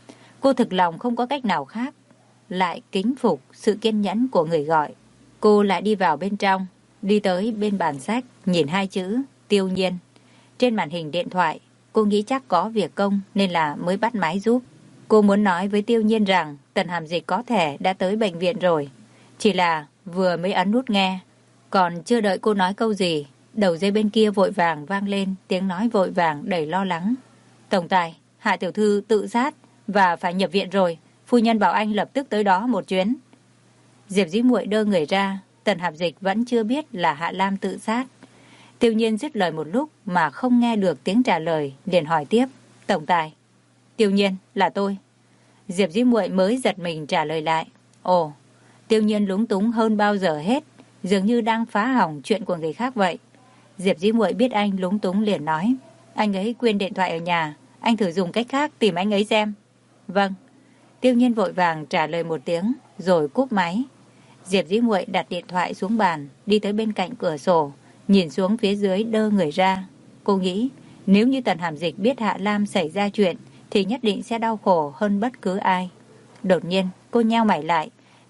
Speaker 1: Cô thực lòng không có cách nào khác, lại kính phục sự kiên nhẫn của người gọi. Cô lại đi vào bên trong, đi tới bên bàn sách, nhìn hai chữ Tiêu Nhiên. Trên màn hình điện thoại, cô nghĩ chắc có việc công nên là mới bắt máy giúp. Cô muốn nói với Tiêu Nhiên rằng Tần Hàm Dịch có thể đã tới bệnh viện rồi. Chỉ là vừa mới ấn nút nghe, còn chưa đợi cô nói câu gì, đầu dây bên kia vội vàng vang lên tiếng nói vội vàng đầy lo lắng. Tổng tài, Hạ tiểu thư tự sát và phải nhập viện rồi. Phu nhân bảo anh lập tức tới đó một chuyến. Diệp Dĩ Muội đơ người ra. Tần Hàm Dịch vẫn chưa biết là Hạ Lam tự sát. Tiêu Nhiên dứt lời một lúc mà không nghe được tiếng trả lời, liền hỏi tiếp. Tổng tài. Tiêu Nhiên, là tôi. Diệp Dĩ Muội mới giật mình trả lời lại. Ồ. Tiêu Nhiên lúng túng hơn bao giờ hết, dường như đang phá hỏng chuyện của người khác vậy. Diệp Dĩ Muội biết anh lúng túng liền nói. Anh ấy quên điện thoại ở nhà, anh thử dùng cách khác tìm anh ấy xem. Vâng. Tiêu Nhiên vội vàng trả lời một tiếng rồi cúp máy. Diệp Dĩ Muội đặt điện thoại xuống bàn, đi tới bên cạnh cửa sổ, nhìn xuống phía dưới đơ người ra. Cô nghĩ nếu như Tần Hàm Dịch biết Hạ Lam xảy ra chuyện thì nhất định sẽ đau khổ hơn bất cứ ai. Đột nhiên cô nheo mày lại,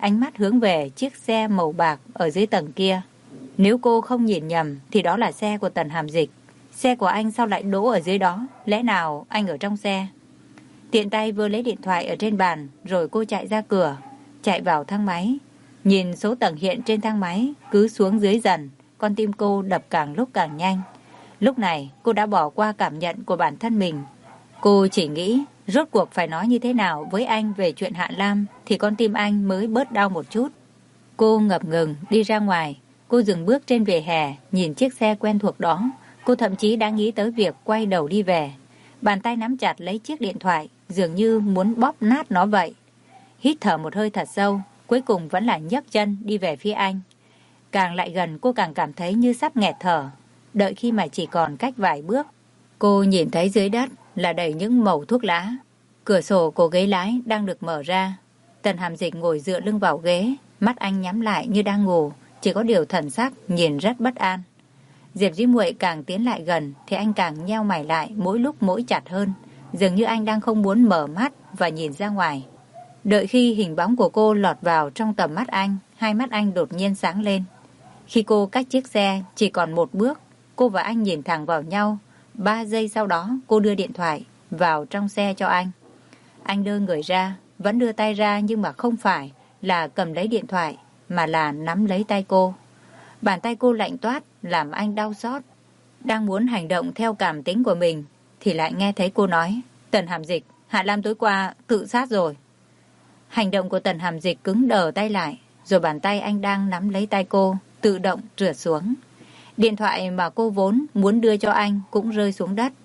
Speaker 1: ánh mắt hướng về chiếc xe màu bạc ở dưới tầng kia. Nếu cô không nhìn nhầm thì đó là xe của Tần Hàm Dịch. Xe của anh sao lại đỗ ở dưới đó? Lẽ nào anh ở trong xe? Tiện tay vừa lấy điện thoại ở trên bàn, rồi cô chạy ra cửa, chạy vào thang máy. Nhìn số tầng hiện trên thang máy cứ xuống dưới dần, con tim cô đập càng lúc càng nhanh. Lúc này cô đã bỏ qua cảm nhận của bản thân mình. Cô chỉ nghĩ rốt cuộc phải nói như thế nào với anh về chuyện Hạ Lam thì con tim anh mới bớt đau một chút. Cô ngập ngừng đi ra ngoài. Cô dừng bước trên vỉa hè, nhìn chiếc xe quen thuộc đó. Cô thậm chí đã nghĩ tới việc quay đầu đi về. Bàn tay nắm chặt lấy chiếc điện thoại, dường như muốn bóp nát nó vậy. Hít thở một hơi thật sâu, cuối cùng vẫn là nhấc chân đi về phía anh. Càng lại gần cô càng cảm thấy như sắp nghẹt thở. Đợi khi mà chỉ còn cách vài bước, cô nhìn thấy dưới đất là đầy những mẩu thuốc lá. Cửa sổ của ghế lái đang được mở ra. Tần Hàm Dịch ngồi dựa lưng vào ghế, mắt anh nhắm lại như đang ngủ, chỉ có điều thần sắc nhìn rất bất an. Diệp Dĩ Muội càng tiến lại gần thì anh càng nheo mày lại, mỗi lúc mỗi chặt hơn, dường như anh đang không muốn mở mắt và nhìn ra ngoài. Đợi khi hình bóng của cô lọt vào trong tầm mắt anh, hai mắt anh đột nhiên sáng lên. Khi cô cách chiếc xe chỉ còn một bước, cô và anh nhìn thẳng vào nhau. 3 giây sau đó cô đưa điện thoại vào trong xe cho anh. Anh đưa người ra, vẫn đưa tay ra nhưng mà không phải là cầm lấy điện thoại, mà là nắm lấy tay cô. Bàn tay cô lạnh toát làm anh đau xót. Đang muốn hành động theo cảm tính của mình thì lại nghe thấy cô nói: Tần Hàm Dịch, Hạ Lam tối qua tự sát rồi. Hành động của Tần Hàm Dịch cứng đờ tay lại, rồi bàn tay anh đang nắm lấy tay cô tự động trượt xuống. Điện thoại mà cô vốn muốn đưa cho anh cũng rơi xuống đất.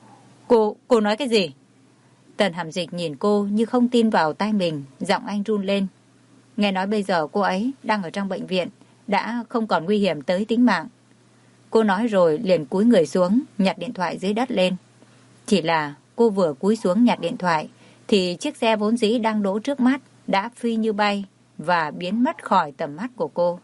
Speaker 1: Cô nói cái gì? Tần Hàm Dịch nhìn cô như không tin vào tai mình, giọng anh run lên. Nghe nói bây giờ cô ấy đang ở trong bệnh viện, đã không còn nguy hiểm tới tính mạng. Cô nói rồi liền cúi người xuống, nhặt điện thoại dưới đất lên. Chỉ là cô vừa cúi xuống nhặt điện thoại thì chiếc xe vốn dĩ đang đỗ trước mắt đã phi như bay và biến mất khỏi tầm mắt của cô.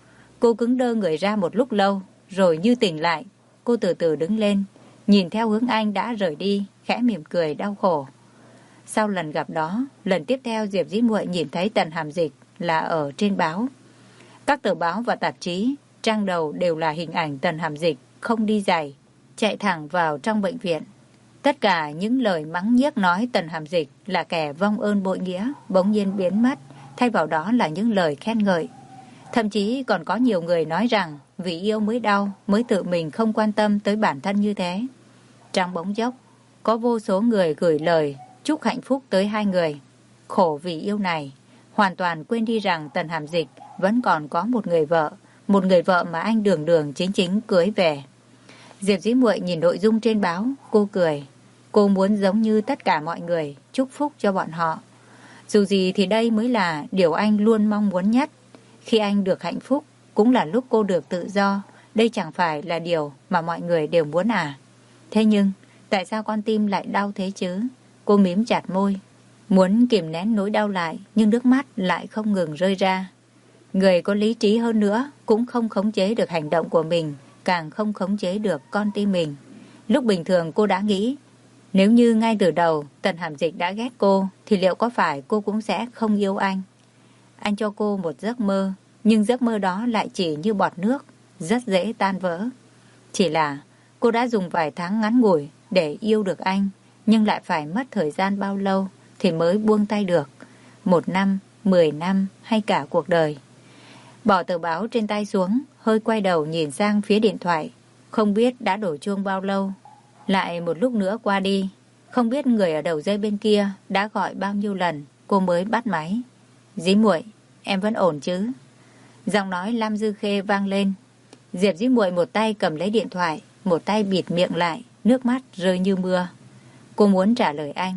Speaker 1: Cô cứng đơ người ra một lúc lâu, rồi như tỉnh lại, cô từ từ đứng lên, nhìn theo hướng anh đã rời đi, khẽ mỉm cười đau khổ. Sau lần gặp đó, lần tiếp theo Diệp Dĩ Muội nhìn thấy Tần Hàm Dịch là ở trên báo. Các tờ báo và tạp chí, trang đầu đều là hình ảnh Tần Hàm Dịch không đi giày, chạy thẳng vào trong bệnh viện. Tất cả những lời mắng nhiếc nói Tần Hàm Dịch là kẻ vong ơn bội nghĩa bỗng nhiên biến mất, thay vào đó là những lời khen ngợi. Thậm chí còn có nhiều người nói rằng vì yêu mới đau, mới tự mình không quan tâm tới bản thân như thế. Trong bỗng chốc, có vô số người gửi lời chúc hạnh phúc tới hai người. Khổ vì yêu này, hoàn toàn quên đi rằng Tần Hàm Dịch vẫn còn có một người vợ mà anh đường đường chính chính cưới về. Diệp Dĩ Muội nhìn nội dung trên báo, cô cười. Cô muốn giống như tất cả mọi người, chúc phúc cho bọn họ. Dù gì thì đây mới là điều anh luôn mong muốn nhất. Khi anh được hạnh phúc, cũng là lúc cô được tự do. Đây chẳng phải là điều mà mọi người đều muốn à? Thế nhưng, tại sao con tim lại đau thế chứ? Cô mím chặt môi, muốn kìm nén nỗi đau lại, nhưng nước mắt lại không ngừng rơi ra. Người có lý trí hơn nữa cũng không khống chế được hành động của mình, càng không khống chế được con tim mình. Lúc bình thường cô đã nghĩ, nếu như ngay từ đầu Tần Hàm Dịch đã ghét cô, thì liệu có phải cô cũng sẽ không yêu anh? Anh cho cô một giấc mơ, nhưng giấc mơ đó lại chỉ như bọt nước, rất dễ tan vỡ. Chỉ là cô đã dùng vài tháng ngắn ngủi để yêu được anh, nhưng lại phải mất thời gian bao lâu thì mới buông tay được? 1 năm, 10 năm hay cả cuộc đời? Bỏ tờ báo trên tay xuống, hơi quay đầu nhìn sang phía điện thoại. Không biết đã đổ chuông bao lâu. Lại một lúc nữa qua đi. Không biết người ở đầu dây bên kia đã gọi bao nhiêu lần cô mới bắt máy. Dĩ Muội, em vẫn ổn chứ? Giọng nói Lam Dư Khê vang lên. Diệp Dĩ Muội một tay cầm lấy điện thoại, một tay bịt miệng lại, nước mắt rơi như mưa. Cô muốn trả lời anh.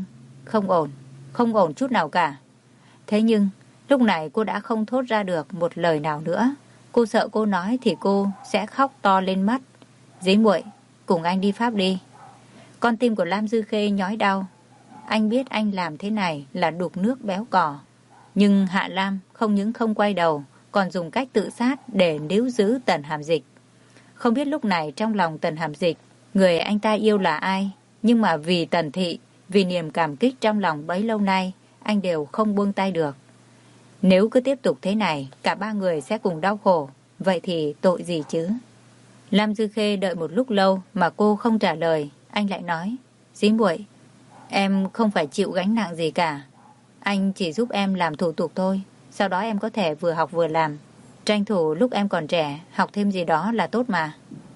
Speaker 1: Không ổn chút nào cả. Thế nhưng lúc này cô đã không thốt ra được một lời nào nữa. Cô sợ cô nói thì cô sẽ khóc to lên mất. Dĩ Muội, cùng anh đi Pháp đi. Con tim của Lam Dư Khê nhói đau. Anh biết anh làm thế này là đục nước béo cò. Nhưng Hạ Lam không những không quay đầu, còn dùng cách tự sát để níu giữ Tần Hàm Dịch. Không biết lúc này trong lòng Tần Hàm Dịch, người anh ta yêu là ai, nhưng mà vì Tần Thị, vì niềm cảm kích trong lòng bấy lâu nay, anh đều không buông tay được. Nếu cứ tiếp tục thế này, cả ba người sẽ cùng đau khổ. Vậy thì tội gì chứ? Lam Dư Khê đợi một lúc lâu mà cô không trả lời. Anh lại nói, Dĩ muội, em không phải chịu gánh nặng gì cả. Anh chỉ giúp em làm thủ tục thôi. Sau đó em có thể vừa học vừa làm. Tranh thủ lúc em còn trẻ, học thêm gì đó là tốt mà.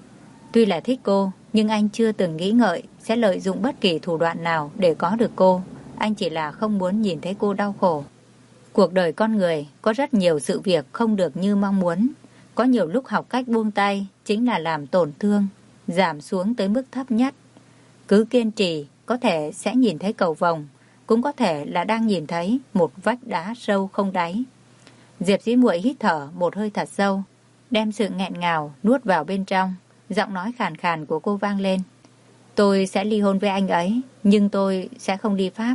Speaker 1: Tuy là thích cô, nhưng anh chưa từng nghĩ ngợi sẽ lợi dụng bất kỳ thủ đoạn nào để có được cô. Anh chỉ là không muốn nhìn thấy cô đau khổ. Cuộc đời con người có rất nhiều sự việc không được như mong muốn. Có nhiều lúc học cách buông tay chính là làm tổn thương, giảm xuống tới mức thấp nhất. Cứ kiên trì, có thể sẽ nhìn thấy cầu vồng, cũng có thể là đang nhìn thấy một vách đá sâu không đáy. Diệp Dĩ Muội hít thở một hơi thật sâu, đem sự nghẹn ngào nuốt vào bên trong. Giọng nói khàn khàn của cô vang lên. Tôi sẽ ly hôn với anh ấy, nhưng tôi sẽ không đi Pháp.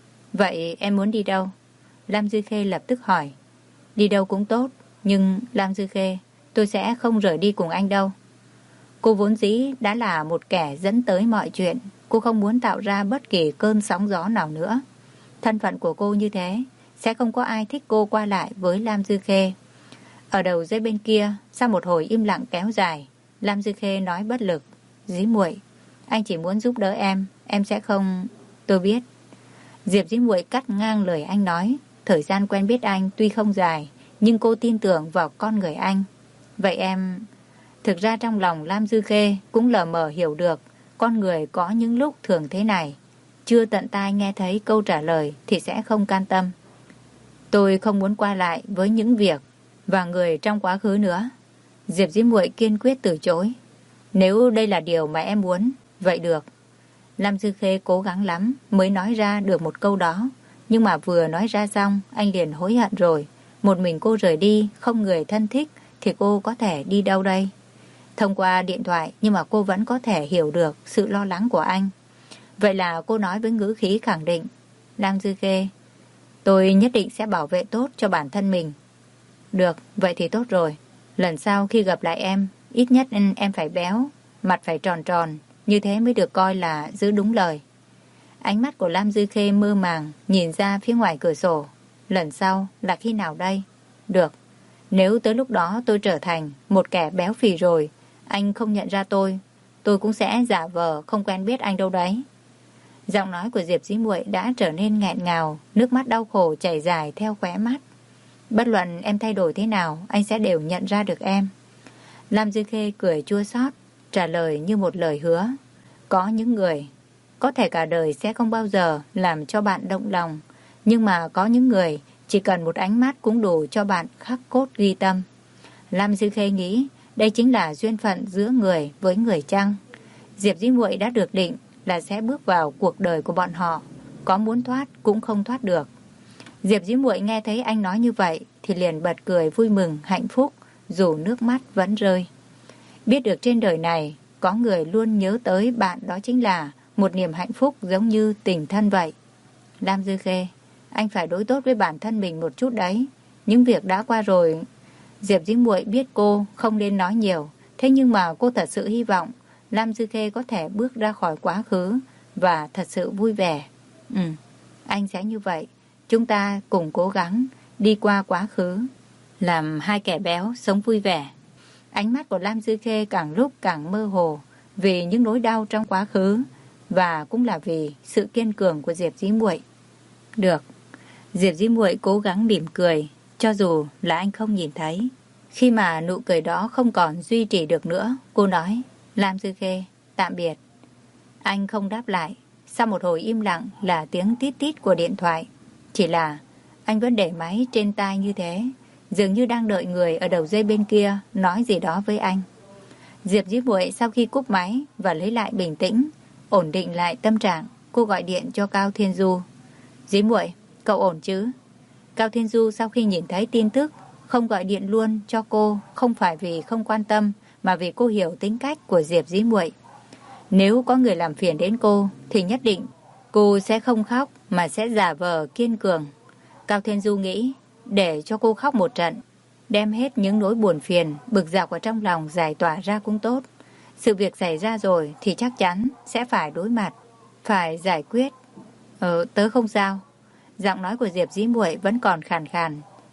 Speaker 1: Vậy em muốn đi đâu? Lam Dư Khê lập tức hỏi. Đi đâu cũng tốt, nhưng Lam Dư Khê, tôi sẽ không rời đi cùng anh đâu. Cô vốn dĩ đã là một kẻ dẫn tới mọi chuyện. Cô không muốn tạo ra bất kỳ cơn sóng gió nào nữa. Thân phận của cô như thế, sẽ không có ai thích cô qua lại với Lam Dư Khê. Ở đầu dây bên kia, sau một hồi im lặng kéo dài, Lam Dư Khê nói bất lực. Dĩ Muội, anh chỉ muốn giúp đỡ em sẽ không... Tôi biết. Diệp Dĩ Muội cắt ngang lời anh nói. Thời gian quen biết anh tuy không dài, nhưng cô tin tưởng vào con người anh. Vậy em... Thực ra trong lòng Lam Dư Khê cũng lờ mờ hiểu được con người có những lúc thường thế này. Chưa tận tai nghe thấy câu trả lời thì sẽ không can tâm. Tôi không muốn qua lại với những việc và người trong quá khứ nữa. Diệp Dĩ Muội kiên quyết từ chối. Nếu đây là điều mà em muốn, vậy được. Lam Dư Khê cố gắng lắm mới nói ra được một câu đó. Nhưng mà vừa nói ra xong, anh liền hối hận rồi. Một mình cô rời đi, không người thân thích, thì cô có thể đi đâu đây? Thông qua điện thoại, nhưng mà cô vẫn có thể hiểu được sự lo lắng của anh. Vậy là cô nói với ngữ khí khẳng định. Lam Dư Khê, tôi nhất định sẽ bảo vệ tốt cho bản thân mình. Được, vậy thì tốt rồi. Lần sau khi gặp lại em, ít nhất em phải béo, mặt phải tròn tròn, như thế mới được coi là giữ đúng lời. Ánh mắt của Lam Dư Khê mơ màng, nhìn ra phía ngoài cửa sổ. Lần sau là khi nào đây? Được, nếu tới lúc đó tôi trở thành một kẻ béo phì rồi, anh không nhận ra tôi cũng sẽ giả vờ không quen biết anh đâu đấy. Giọng nói của Diệp Dĩ Muội đã trở nên nghẹn ngào, nước mắt đau khổ chảy dài theo khóe mắt. Bất luận em thay đổi thế nào, anh sẽ đều nhận ra được em. Lam Dư Khê cười chua xót, trả lời như một lời hứa. Có những người, có thể cả đời sẽ không bao giờ làm cho bạn động lòng, nhưng mà có những người chỉ cần một ánh mắt cũng đủ cho bạn khắc cốt ghi tâm. Lam Dư Khê nghĩ đây chính là duyên phận giữa người với người chăng. Diệp Dĩ Muội đã được định là sẽ bước vào cuộc đời của bọn họ, có muốn thoát cũng không thoát được. Diệp Dĩ Muội nghe thấy anh nói như vậy thì liền bật cười vui mừng, hạnh phúc, dù nước mắt vẫn rơi. Biết được trên đời này có người luôn nhớ tới bạn, đó chính là một niềm hạnh phúc giống như tình thân vậy. Lam Dư Khê, anh phải đối tốt với bản thân mình một chút đấy. Những việc đã qua rồi. Diệp Dĩ Muội biết cô không nên nói nhiều, thế nhưng mà cô thật sự hy vọng Lam Dư Khê có thể bước ra khỏi quá khứ và thật sự vui vẻ. Anh sẽ như vậy. Chúng ta cùng cố gắng đi qua quá khứ, làm hai kẻ béo sống vui vẻ. Ánh mắt của Lam Dư Khê càng lúc càng mơ hồ vì những nỗi đau trong quá khứ và cũng là vì sự kiên cường của Diệp Dĩ Muội. Được. Diệp Dĩ Muội cố gắng mỉm cười, cho dù là anh không nhìn thấy. Khi mà nụ cười đó không còn duy trì được nữa, cô nói, Lam Dư Khê, tạm biệt. Anh không đáp lại. Sau một hồi im lặng là tiếng tít tít của điện thoại. Chỉ là anh vẫn để máy trên tai như thế, dường như đang đợi người ở đầu dây bên kia nói gì đó với anh. Diệp Dĩ Muội sau khi cúp máy và lấy lại bình tĩnh, ổn định lại tâm trạng, cô gọi điện cho Cao Thiên Du. Dĩ Muội, cậu ổn chứ? Cao Thiên Du sau khi nhìn thấy tin tức không gọi điện luôn cho cô, không phải vì không quan tâm mà vì cô hiểu tính cách của Diệp Dĩ Muội. Nếu có người làm phiền đến cô thì nhất định cô sẽ không khóc mà sẽ giả vờ kiên cường. Cao Thiên Du nghĩ để cho cô khóc một trận, đem hết những nỗi buồn phiền, bực dọc ở trong lòng giải tỏa ra cũng tốt. Sự việc xảy ra rồi thì chắc chắn sẽ phải đối mặt, phải giải quyết. Tớ không sao. Giọng nói của Diệp Dĩ Muội vẫn còn khàn khàn.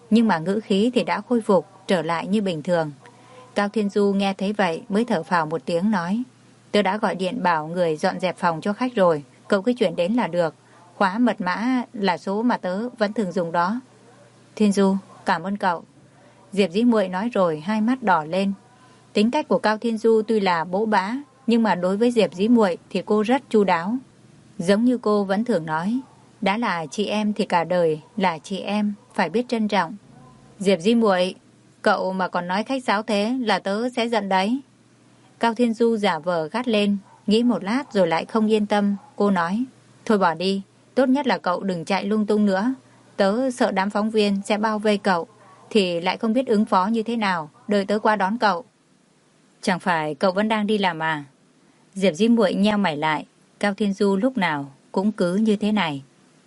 Speaker 1: nhưng mà ngữ khí thì đã khôi phục trở lại như bình thường. Cao Thiên Du nghe thấy vậy mới thở phào một tiếng nói: Tớ đã gọi điện bảo người dọn dẹp phòng cho khách rồi, cậu cứ chuyển đến là được. Khóa mật mã là số mà tớ vẫn thường dùng đó. Thiên Du, cảm ơn cậu. Diệp Dĩ Muội nói rồi hai mắt đỏ lên. Tính cách của Cao Thiên Du tuy là bỗ bã, nhưng mà đối với Diệp Dĩ Muội thì cô rất chu đáo. Giống như cô vẫn thường nói, đã là chị em thì cả đời là chị em, phải biết trân trọng. Diệp Dĩ Muội, cậu mà còn nói khách sáo thế là tớ sẽ giận đấy. Cao Thiên Du giả vờ gắt lên, nghĩ một lát rồi lại không yên tâm. Cô nói, thôi bỏ đi, tốt nhất là cậu đừng chạy lung tung nữa. Tớ sợ đám phóng viên sẽ bao vây cậu, thì lại không biết ứng phó như thế nào, đợi tớ qua đón cậu. Chẳng phải cậu vẫn đang đi làm à? Diệp Dĩ Muội nheo mày lại. Cao Thiên Du lúc nào cũng cứ như thế này.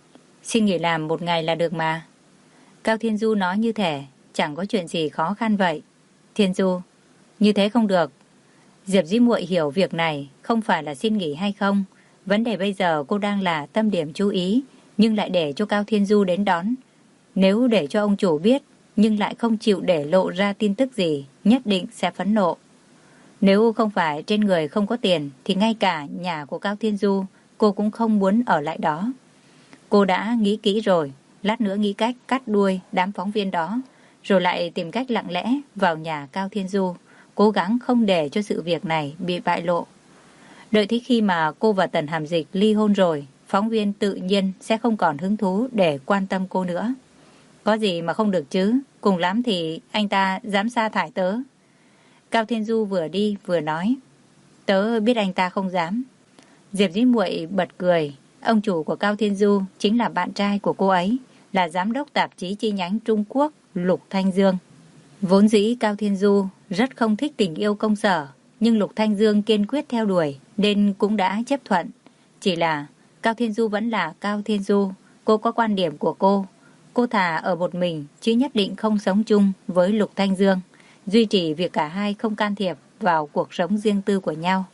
Speaker 1: Xin nghỉ làm một ngày là được mà. Cao Thiên Du nói như thể chẳng có chuyện gì khó khăn vậy. Thiên Du, như thế không được. Diệp Dĩ Muội hiểu việc này không phải là xin nghỉ hay không. Vấn đề bây giờ cô đang là tâm điểm chú ý, nhưng lại để cho Cao Thiên Du đến đón. Nếu để cho ông chủ biết, nhưng lại không chịu để lộ ra tin tức gì, nhất định sẽ phẫn nộ. Nếu không phải trên người không có tiền, thì ngay cả nhà của Cao Thiên Du, cô cũng không muốn ở lại đó. Cô đã nghĩ kỹ rồi, lát nữa nghĩ cách cắt đuôi đám phóng viên đó, rồi lại tìm cách lặng lẽ vào nhà Cao Thiên Du, cố gắng không để cho sự việc này bị bại lộ. Đợi tới khi mà cô và Tần Hàm Dịch ly hôn rồi, phóng viên tự nhiên sẽ không còn hứng thú để quan tâm cô nữa. Có gì mà không được chứ, cùng lắm thì anh ta dám sa thải tớ. Cao Thiên Du vừa đi vừa nói, tớ biết anh ta không dám. Diệp Dĩ Muội bật cười. Ông chủ của Cao Thiên Du chính là bạn trai của cô ấy, là giám đốc tạp chí chi nhánh Trung Quốc Lục Thanh Dương. Vốn dĩ Cao Thiên Du rất không thích tình yêu công sở, nhưng Lục Thanh Dương kiên quyết theo đuổi nên cũng đã chấp thuận. Chỉ là Cao Thiên Du vẫn là Cao Thiên Du, cô có quan điểm của cô. Cô thà ở một mình chứ nhất định không sống chung với Lục Thanh Dương, duy trì việc cả hai không can thiệp vào cuộc sống riêng tư của nhau.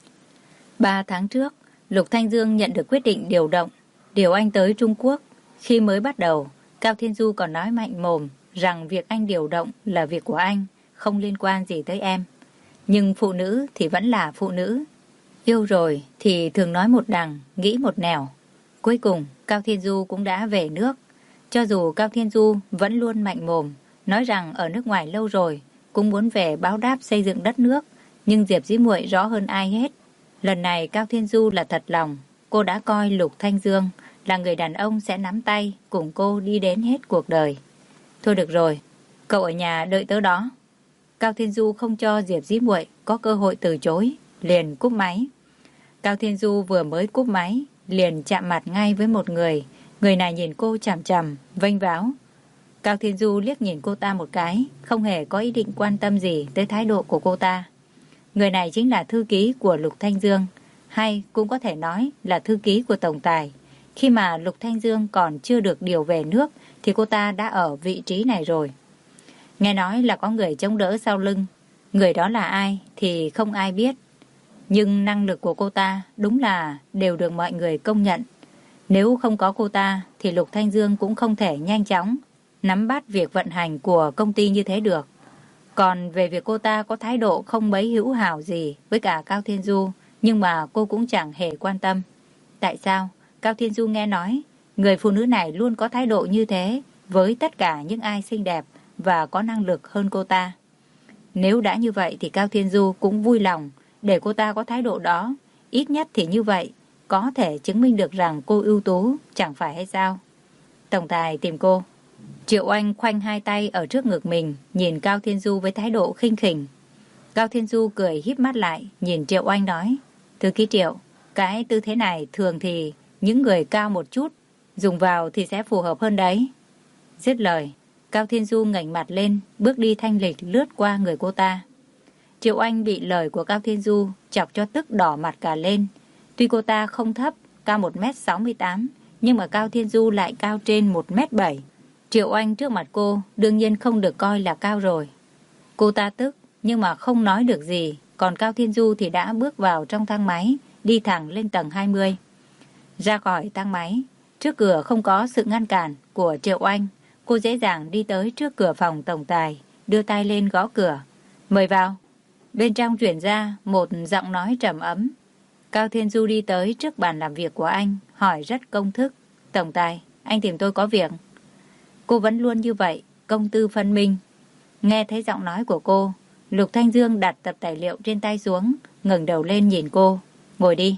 Speaker 1: 3 tháng trước, Lục Thanh Dương nhận được quyết định điều anh tới Trung Quốc. Khi mới bắt đầu, Cao Thiên Du còn nói mạnh mồm rằng việc anh điều động là việc của anh, không liên quan gì tới em. Nhưng phụ nữ thì vẫn là phụ nữ. Yêu rồi thì thường nói một đằng, nghĩ một nẻo. Cuối cùng, Cao Thiên Du cũng đã về nước. Cho dù Cao Thiên Du vẫn luôn mạnh mồm, nói rằng ở nước ngoài lâu rồi, cũng muốn về báo đáp xây dựng đất nước, nhưng Diệp Dĩ Muội rõ hơn ai hết. Lần này Cao Thiên Du là thật lòng, cô đã coi Lục Thanh Dương là người đàn ông sẽ nắm tay cùng cô đi đến hết cuộc đời. Thôi được rồi, cậu ở nhà đợi tớ đó. Cao Thiên Du không cho Diệp Dĩ Muội có cơ hội từ chối, liền cúp máy. Cao Thiên Du vừa mới cúp máy, liền chạm mặt ngay với một người. Người này nhìn cô chằm chằm, vênh váo. Cao Thiên Du liếc nhìn cô ta một cái, không hề có ý định quan tâm gì tới thái độ của cô ta. Người này chính là thư ký của Lục Thanh Dương, hay cũng có thể nói là thư ký của tổng tài. Khi mà Lục Thanh Dương còn chưa được điều về nước thì cô ta đã ở vị trí này rồi. Nghe nói là có người chống đỡ sau lưng. Người đó là ai thì không ai biết. Nhưng năng lực của cô ta đúng là đều được mọi người công nhận. Nếu không có cô ta thì Lục Thanh Dương cũng không thể nhanh chóng nắm bắt việc vận hành của công ty như thế được. Còn về việc cô ta có thái độ không mấy hữu hảo gì với cả Cao Thiên Du, nhưng mà cô cũng chẳng hề quan tâm. Tại sao? Cao Thiên Du nghe nói người phụ nữ này luôn có thái độ như thế với tất cả những ai xinh đẹp và có năng lực hơn cô ta. Nếu đã như vậy thì Cao Thiên Du cũng vui lòng để cô ta có thái độ đó. Ít nhất thì như vậy có thể chứng minh được rằng cô ưu tú, chẳng phải hay sao? Tổng tài tìm cô. Triệu Anh khoanh hai tay ở trước ngực mình, nhìn Cao Thiên Du với thái độ khinh khỉnh. Cao Thiên Du cười híp mắt lại, nhìn Triệu Anh nói, thư ký Triệu, cái tư thế này thường thì những người cao một chút, dùng vào thì sẽ phù hợp hơn đấy. Dứt lời, Cao Thiên Du ngẩng mặt lên, bước đi thanh lịch lướt qua người cô ta. Triệu Anh bị lời của Cao Thiên Du chọc cho tức đỏ mặt cả lên. Tuy cô ta không thấp, cao 1m68, nhưng mà Cao Thiên Du lại cao trên 1m7. Triệu Anh trước mặt cô đương nhiên không được coi là cao rồi. Cô ta tức nhưng mà không nói được gì, còn Cao Thiên Du thì đã bước vào trong thang máy, đi thẳng lên tầng 20. Ra khỏi thang máy, trước cửa không có sự ngăn cản của Triệu Anh, Cô dễ dàng đi tới trước cửa phòng tổng tài, đưa tay lên gõ cửa. Mời vào. Bên trong truyền ra một giọng nói trầm ấm. Cao Thiên Du đi tới trước bàn làm việc của anh, hỏi rất công thức. Tổng tài, anh tìm tôi có việc. Cô vẫn luôn như vậy, công tư phân minh. Nghe thấy giọng nói của cô, Lục Thanh Dương đặt tập tài liệu trên tay xuống, ngẩng đầu lên nhìn cô. Ngồi đi.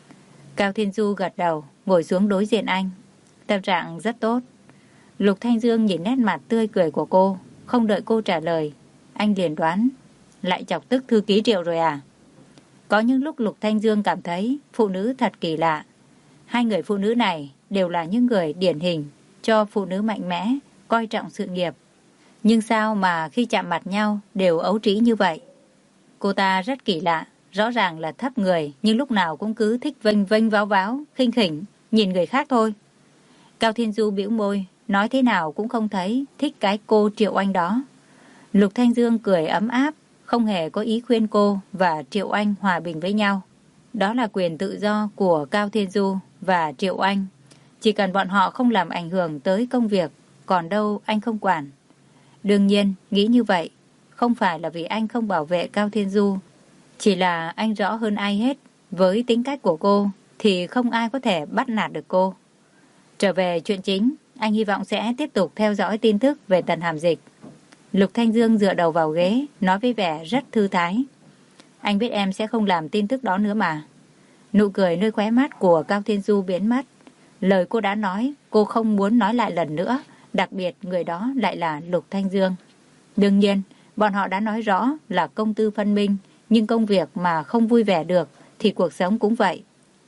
Speaker 1: Cao Thiên Du gật đầu, ngồi xuống đối diện anh. Tâm trạng rất tốt. Lục Thanh Dương nhìn nét mặt tươi cười của cô, không đợi cô trả lời. Anh liền đoán, lại chọc tức thư ký Triệu rồi à? Có những lúc Lục Thanh Dương cảm thấy phụ nữ thật kỳ lạ. Hai người phụ nữ này đều là những người điển hình cho phụ nữ mạnh mẽ, coi trọng sự nghiệp. Nhưng sao mà khi chạm mặt nhau đều ấu trĩ như vậy? Cô ta rất kỳ lạ, rõ ràng là thấp người nhưng lúc nào cũng cứ thích vênh vênh váo váo, khinh khỉnh, nhìn người khác thôi. Cao Thiên Du bĩu môi, nói thế nào cũng không thấy thích cái cô Triệu Anh đó. Lục Thanh Dương cười ấm áp, không hề có ý khuyên cô và Triệu Anh hòa bình với nhau. Đó là quyền tự do của Cao Thiên Du và Triệu Anh. Chỉ cần bọn họ không làm ảnh hưởng tới công việc, còn đâu anh không quản. Đương nhiên, nghĩ như vậy, không phải là vì anh không bảo vệ Cao Thiên Du, chỉ là anh rõ hơn ai hết, với tính cách của cô thì không ai có thể bắt nạt được cô. Trở về chuyện chính, anh hy vọng sẽ tiếp tục theo dõi tin tức về Tần Hàm Dịch. Lục Thanh Dương dựa đầu vào ghế, nói với vẻ rất thư thái. Anh biết em sẽ không làm tin tức đó nữa mà. Nụ cười nơi khóe mắt của Cao Thiên Du biến mất. Lời cô đã nói, cô không muốn nói lại lần nữa, đặc biệt người đó lại là Lục Thanh Dương. Đương nhiên, bọn họ đã nói rõ là công tư phân minh, nhưng công việc mà không vui vẻ được thì cuộc sống cũng vậy.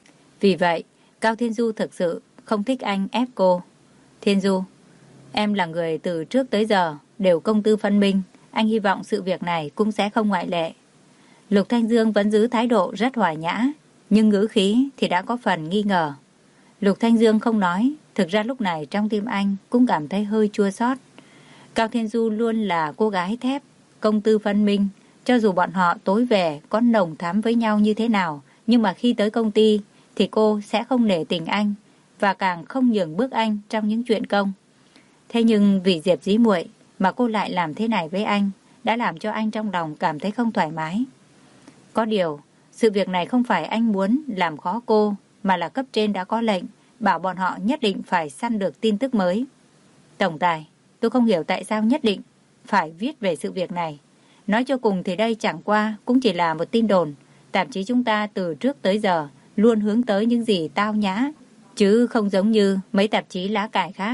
Speaker 1: Vì vậy, Cao Thiên Du thực sự không thích anh ép cô. Thiên Du, em là người từ trước tới giờ đều công tư phân minh, anh hy vọng sự việc này cũng sẽ không ngoại lệ. Lục Thanh Dương vẫn giữ thái độ rất hòa nhã, nhưng ngữ khí thì đã có phần nghi ngờ. Lục Thanh Dương không nói, thực ra lúc này trong tim anh cũng cảm thấy hơi chua xót. Cao Thiên Du luôn là cô gái thép, công tư phân minh, cho dù bọn họ tối về có nồng thắm với nhau như thế nào, nhưng mà khi tới công ty thì cô sẽ không nể tình anh và càng không nhường bước anh trong những chuyện công. Thế nhưng vì Diệp Dĩ Muội mà cô lại làm thế này với anh, đã làm cho anh trong lòng cảm thấy không thoải mái. Có điều, sự việc này không phải anh muốn làm khó cô, mà là cấp trên đã có lệnh, bảo bọn họ nhất định phải săn được tin tức mới. Tổng tài, tôi không hiểu tại sao nhất định phải viết về sự việc này. Nói cho cùng thì đây chẳng qua cũng chỉ là một tin đồn. Tạp chí chúng ta từ trước tới giờ luôn hướng tới những gì tao nhã, chứ không giống như mấy tạp chí lá cải khác.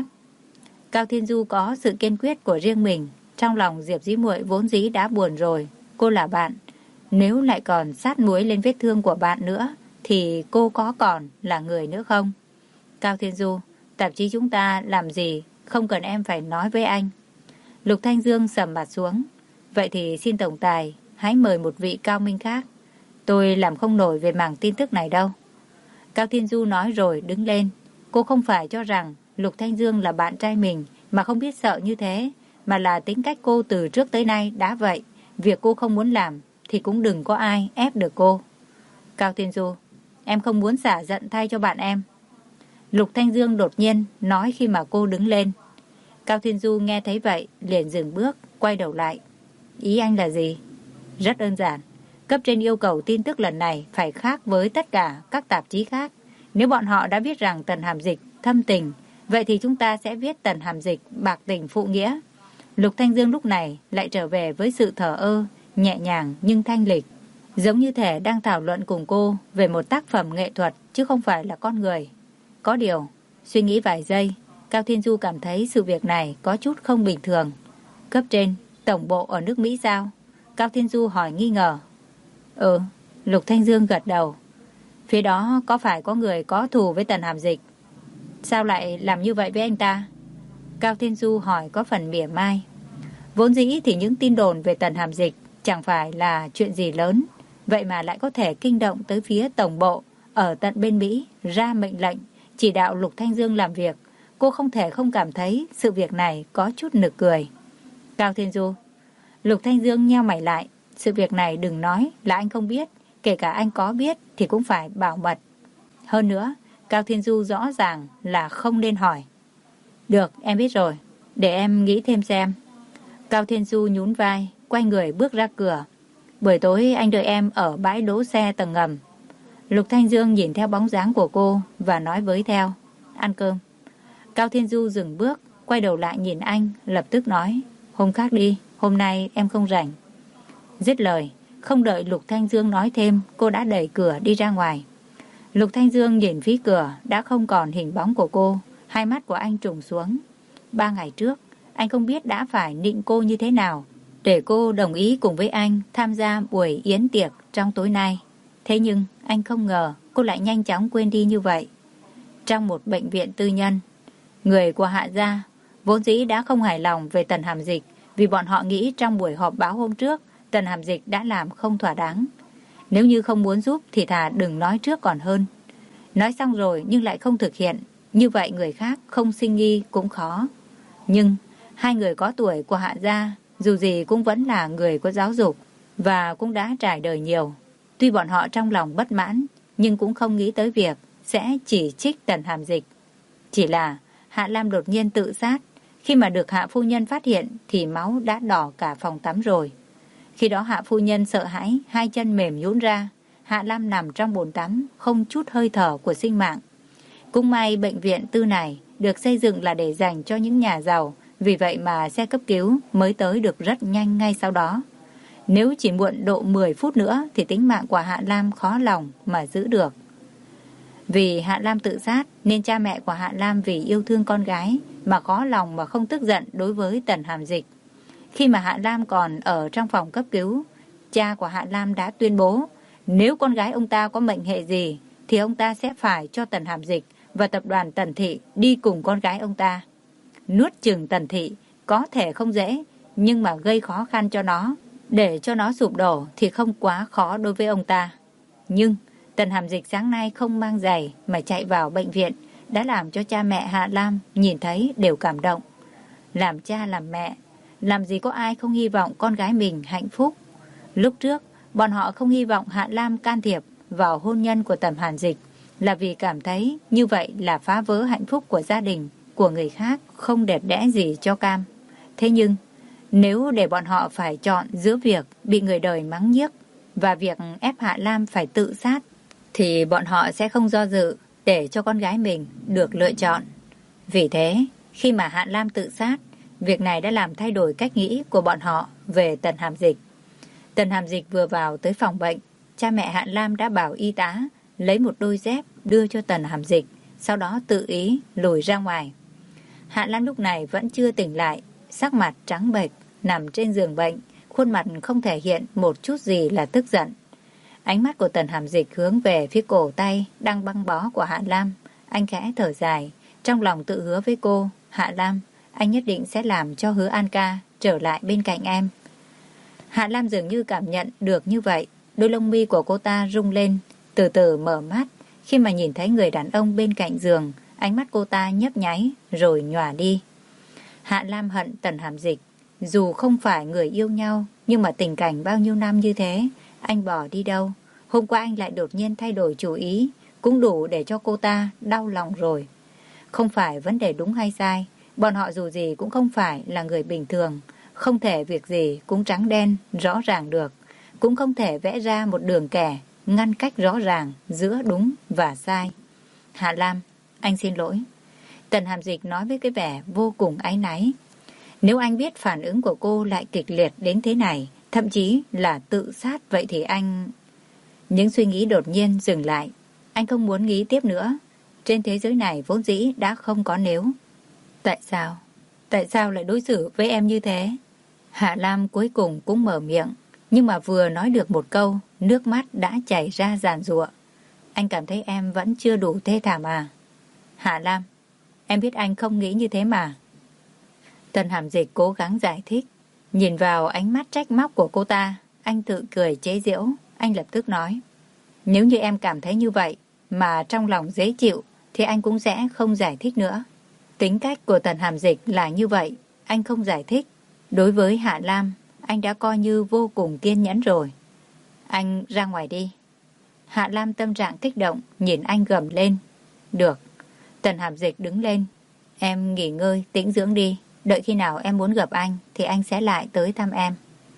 Speaker 1: Cao Thiên Du có sự kiên quyết của riêng mình. Trong lòng Diệp Dĩ Muội vốn dĩ đã buồn rồi. Cô là bạn, nếu lại còn sát muối lên vết thương của bạn nữa thì cô có còn là người nữa không? Cao Thiên Du, tạp chí chúng ta làm gì không cần em phải nói với anh. Lục Thanh Dương sầm mặt xuống. Vậy thì xin tổng tài hãy mời một vị cao minh khác. Tôi làm không nổi về mảng tin tức này đâu. Cao Thiên Du nói rồi đứng lên. Cô không phải cho rằng Lục Thanh Dương là bạn trai mình mà không biết sợ như thế, mà là tính cách cô từ trước tới nay đã vậy. Việc cô không muốn làm thì cũng đừng có ai ép được cô. Cao Thiên Du, em không muốn xả giận thay cho bạn em. Lục Thanh Dương đột nhiên nói khi mà cô đứng lên. Cao Thiên Du nghe thấy vậy liền dừng bước, quay đầu lại. Ý anh là gì? Rất đơn giản. Cấp trên yêu cầu tin tức lần này phải khác với tất cả các tạp chí khác. Nếu bọn họ đã biết rằng Tần Hàm Dịch thâm tình, vậy thì chúng ta sẽ viết Tần Hàm Dịch bạc tình phụ nghĩa. Lục Thanh Dương lúc này lại trở về với sự thờ ơ, nhẹ nhàng nhưng thanh lịch. Giống như thể đang thảo luận cùng cô về một tác phẩm nghệ thuật chứ không phải là con người. Có điều, suy nghĩ vài giây, Cao Thiên Du cảm thấy sự việc này có chút không bình thường. Cấp trên, tổng bộ ở nước Mỹ sao? Cao Thiên Du hỏi nghi ngờ. Lục Thanh Dương gật đầu. Phía đó có phải có người có thù với Tần Hàm Dịch? Sao lại làm như vậy với anh ta? Cao Thiên Du hỏi có phần mỉa mai. Vốn dĩ thì những tin đồn về Tần Hàm Dịch chẳng phải là chuyện gì lớn, vậy mà lại có thể kinh động tới phía tổng bộ ở tận bên Mỹ ra mệnh lệnh chỉ đạo Lục Thanh Dương làm việc. Cô không thể không cảm thấy sự việc này có chút nực cười. Cao Thiên Du. Lục Thanh Dương nheo mày lại. Sự việc này đừng nói là anh không biết, kể cả anh có biết thì cũng phải bảo mật. Hơn nữa, Cao Thiên Du rõ ràng là không nên hỏi. Được, em biết rồi. Để em nghĩ thêm xem. Cao Thiên Du nhún vai, quay người bước ra cửa. Buổi tối anh đợi em ở bãi đỗ xe tầng ngầm. Lục Thanh Dương nhìn theo bóng dáng của cô và nói với theo. Ăn cơm. Cao Thiên Du dừng bước, quay đầu lại nhìn anh, lập tức nói. Hôm khác đi, hôm nay em không rảnh. Dứt lời, không đợi Lục Thanh Dương nói thêm, cô đã đẩy cửa đi ra ngoài. Lục Thanh Dương nhìn phía cửa, đã không còn hình bóng của cô. Hai mắt của anh trùng xuống. 3 ngày trước, anh không biết đã phải nịnh cô như thế nào để cô đồng ý cùng với anh tham gia buổi yến tiệc trong tối nay. Thế nhưng anh không ngờ cô lại nhanh chóng quên đi như vậy. Trong một bệnh viện tư nhân, người của Hạ gia vốn dĩ đã không hài lòng về Tần Hàm Dịch vì bọn họ nghĩ trong buổi họp báo hôm trước Tần Hàm Dịch đã làm không thỏa đáng. Nếu như không muốn giúp thì thà đừng nói trước còn hơn. Nói xong rồi nhưng lại không thực hiện, như vậy người khác không sinh nghi cũng khó. Nhưng hai người có tuổi của Hạ gia dù gì cũng vẫn là người có giáo dục và cũng đã trải đời nhiều. Tuy bọn họ trong lòng bất mãn nhưng cũng không nghĩ tới việc sẽ chỉ trích Tần Hàm Dịch. Chỉ là Hạ Lam đột nhiên tự sát. Khi mà được Hạ phu nhân phát hiện thì máu đã đỏ cả phòng tắm rồi. Khi đó Hạ phu nhân sợ hãi, hai chân mềm nhũn ra. Hạ Lam nằm trong bồn tắm, không chút hơi thở của sinh mạng. Cũng may bệnh viện tư này được xây dựng là để dành cho những nhà giàu, vì vậy mà xe cấp cứu mới tới được rất nhanh ngay sau đó. Nếu chỉ muộn độ 10 phút nữa thì tính mạng của Hạ Lam khó lòng mà giữ được. Vì Hạ Lam tự sát nên cha mẹ của Hạ Lam vì yêu thương con gái mà khó lòng mà không tức giận đối với Tần Hàm Dịch. Khi mà Hạ Lam còn ở trong phòng cấp cứu, cha của Hạ Lam đã tuyên bố nếu con gái ông ta có mệnh hệ gì thì ông ta sẽ phải cho Tần Hàm Dịch và tập đoàn Tần Thị đi cùng con gái ông ta. Nuốt chửng Tần Thị có thể không dễ, nhưng mà gây khó khăn cho nó, để cho nó sụp đổ thì không quá khó đối với ông ta. Nhưng Tần Hàm Dịch sáng nay không mang giày mà chạy vào bệnh viện đã làm cho cha mẹ Hạ Lam nhìn thấy đều cảm động. Làm cha làm mẹ, làm gì có ai không hy vọng con gái mình hạnh phúc. Lúc trước, bọn họ không hy vọng Hạ Lam can thiệp vào hôn nhân của Tần Hàm Dịch là vì cảm thấy như vậy là phá vỡ hạnh phúc của gia đình, của người khác, không đẹp đẽ gì cho cam. Thế nhưng, nếu để bọn họ phải chọn giữa việc bị người đời mắng nhiếc và việc ép Hạ Lam phải tự sát, thì bọn họ sẽ không do dự để cho con gái mình được lựa chọn. Vì thế, khi mà Hạ Lam tự sát, việc này đã làm thay đổi cách nghĩ của bọn họ về Tần Hàm Dịch. Tần Hàm Dịch vừa vào tới phòng bệnh, cha mẹ Hạ Lam đã bảo y tá lấy một đôi dép đưa cho Tần Hàm Dịch, sau đó tự ý lùi ra ngoài. Hạ Lam lúc này vẫn chưa tỉnh lại, sắc mặt trắng bệch, nằm trên giường bệnh, khuôn mặt không thể hiện một chút gì là tức giận. Ánh mắt của Tần Hàm Dịch hướng về phía cổ tay đang băng bó của Hạ Lam. Anh khẽ thở dài, trong lòng tự hứa với cô, Hạ Lam, anh nhất định sẽ làm cho Hứa An ca trở lại bên cạnh em. Hạ Lam dường như cảm nhận được như vậy, đôi lông mi của cô ta rung lên, từ từ mở mắt. Khi mà nhìn thấy người đàn ông bên cạnh giường, ánh mắt cô ta nhấp nháy rồi nhòa đi. Hạ Lam hận Tần Hàm Dịch, dù không phải người yêu nhau, nhưng mà tình cảnh bao nhiêu năm như thế, anh bỏ đi đâu? Hôm qua anh lại đột nhiên thay đổi chủ ý, cũng đủ để cho cô ta đau lòng rồi. Không phải vấn đề đúng hay sai, bọn họ dù gì cũng không phải là người bình thường, không thể việc gì cũng trắng đen, rõ ràng được, cũng không thể vẽ ra một đường kẻ, ngăn cách rõ ràng giữa đúng và sai. Hạ Lam, anh xin lỗi. Tần Hàm Dịch nói với cái vẻ vô cùng áy náy. Nếu anh biết phản ứng của cô lại kịch liệt đến thế này, thậm chí là tự sát, vậy thì anh... Những suy nghĩ đột nhiên dừng lại. Anh không muốn nghĩ tiếp nữa. Trên thế giới này vốn dĩ đã không có nếu. Tại sao? Tại sao lại đối xử với em như thế? Hạ Lam cuối cùng cũng mở miệng. Nhưng mà vừa nói được một câu, nước mắt đã chảy ra giàn giụa. Anh cảm thấy em vẫn chưa đủ thê thảm à? Hạ Lam, em biết anh không nghĩ như thế mà. Tần Hàm Dịch cố gắng giải thích. Nhìn vào ánh mắt trách móc của cô ta, anh tự cười chế giễu. Anh lập tức nói, nếu như em cảm thấy như vậy mà trong lòng dễ chịu thì anh cũng sẽ không giải thích nữa. Tính cách của Tần Hàm Dịch là như vậy, anh không giải thích. Đối với Hạ Lam, anh đã coi như vô cùng kiên nhẫn rồi. Anh ra ngoài đi. Hạ Lam tâm trạng kích động, nhìn anh gầm lên. Được. Tần Hàm Dịch đứng lên. Em nghỉ ngơi, tĩnh dưỡng đi. Đợi khi nào em muốn gặp anh thì anh sẽ lại tới thăm em.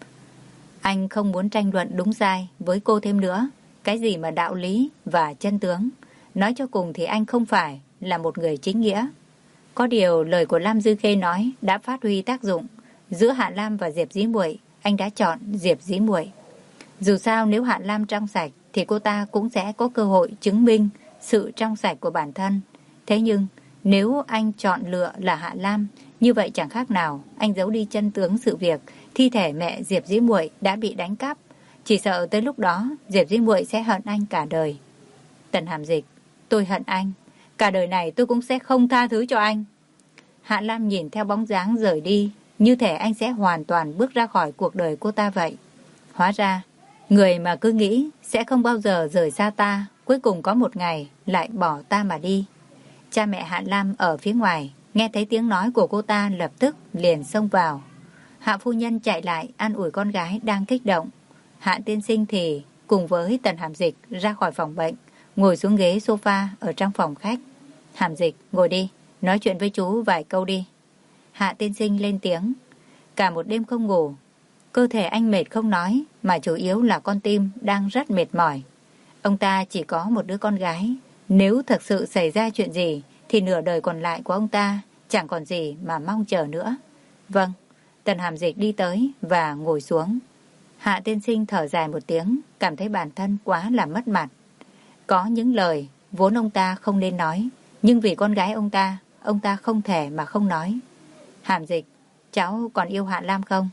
Speaker 1: Anh không muốn tranh luận đúng sai với cô thêm nữa. Cái gì mà đạo lý và chân tướng. Nói cho cùng thì anh không phải là một người chính nghĩa. Có điều lời của Lam Dư Khê nói đã phát huy tác dụng. Giữa Hạ Lam và Diệp Dĩ Muội, anh đã chọn Diệp Dĩ Muội. Dù sao nếu Hạ Lam trong sạch thì cô ta cũng sẽ có cơ hội chứng minh sự trong sạch của bản thân. Thế nhưng nếu anh chọn lựa là Hạ Lam, như vậy chẳng khác nào anh giấu đi chân tướng sự việc thi thể mẹ Diệp Dĩ Muội đã bị đánh cắp. Chỉ sợ tới lúc đó Diệp Dĩ Muội sẽ hận anh cả đời. Tần Hàm Dịch, tôi hận anh. Cả đời này tôi cũng sẽ không tha thứ cho anh. Hạ Lam nhìn theo bóng dáng rời đi, như thể anh sẽ hoàn toàn bước ra khỏi cuộc đời cô ta vậy. Hóa ra, người mà cứ nghĩ sẽ không bao giờ rời xa ta, cuối cùng có một ngày lại bỏ ta mà đi. Cha mẹ Hạ Lam ở phía ngoài, nghe thấy tiếng nói của cô ta lập tức liền xông vào. Hạ phu nhân chạy lại an ủi con gái đang kích động. Hạ tiên sinh thì cùng với Tần Hàm Dịch ra khỏi phòng bệnh, ngồi xuống ghế sofa ở trong phòng khách. Hàm Dịch, ngồi đi, nói chuyện với chú vài câu đi. Hạ tiên sinh lên tiếng. Cả một đêm không ngủ, cơ thể anh mệt không nói, mà chủ yếu là con tim đang rất mệt mỏi. Ông ta chỉ có một đứa con gái. Nếu thật sự xảy ra chuyện gì thì nửa đời còn lại của ông ta chẳng còn gì mà mong chờ nữa. Vâng. Tần Hàm Dịch đi tới và ngồi xuống. Hạ tiên sinh thở dài một tiếng, cảm thấy bản thân quá là mất mặt. Có những lời vốn ông ta không nên nói, nhưng vì con gái ông ta không thể mà không nói. Hàm Dịch, cháu còn yêu Hạ Lam không?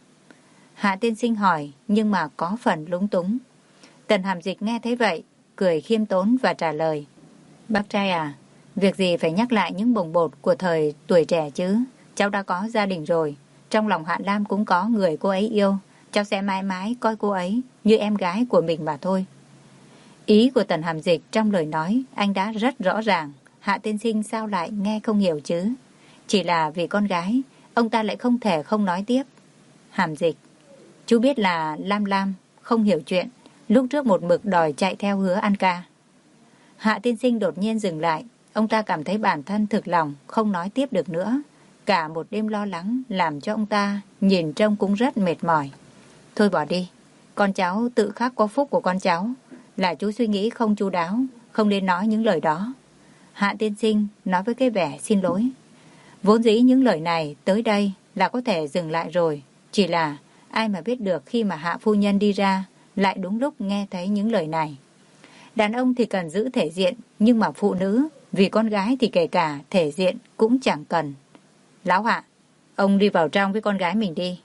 Speaker 1: Hạ tiên sinh hỏi, nhưng mà có phần lúng túng. Tần Hàm Dịch nghe thấy vậy, cười khiêm tốn và trả lời. Bác trai à, việc gì phải nhắc lại những bồng bột của thời tuổi trẻ chứ? Cháu đã có gia đình rồi. Trong lòng Hạ Lam cũng có người cô ấy yêu. Cháu sẽ mãi mãi coi cô ấy như em gái của mình mà thôi. Ý của Tần Hàm Dịch trong lời nói anh đã rất rõ ràng. Hạ tiên sinh sao lại nghe không hiểu chứ? Chỉ là vì con gái, ông ta lại không thể không nói tiếp. Hàm Dịch, chú biết là Lam không hiểu chuyện, lúc trước một mực đòi chạy theo Hứa An Ca. Hạ tiên sinh đột nhiên dừng lại. Ông ta cảm thấy bản thân thực lòng không nói tiếp được nữa. Cả một đêm lo lắng làm cho ông ta nhìn trông cũng rất mệt mỏi. Thôi bỏ đi, con cháu tự khắc có phúc của con cháu. Là chú suy nghĩ không chu đáo, không nên nói những lời đó. Hạ tiên sinh nói với cái vẻ xin lỗi. Vốn dĩ những lời này tới đây là có thể dừng lại rồi. Chỉ là ai mà biết được khi mà Hạ phu nhân đi ra lại đúng lúc nghe thấy những lời này. Đàn ông thì cần giữ thể diện, nhưng mà phụ nữ vì con gái thì kể cả thể diện cũng chẳng cần. Lão Hạ, ông đi vào trong với con gái mình đi.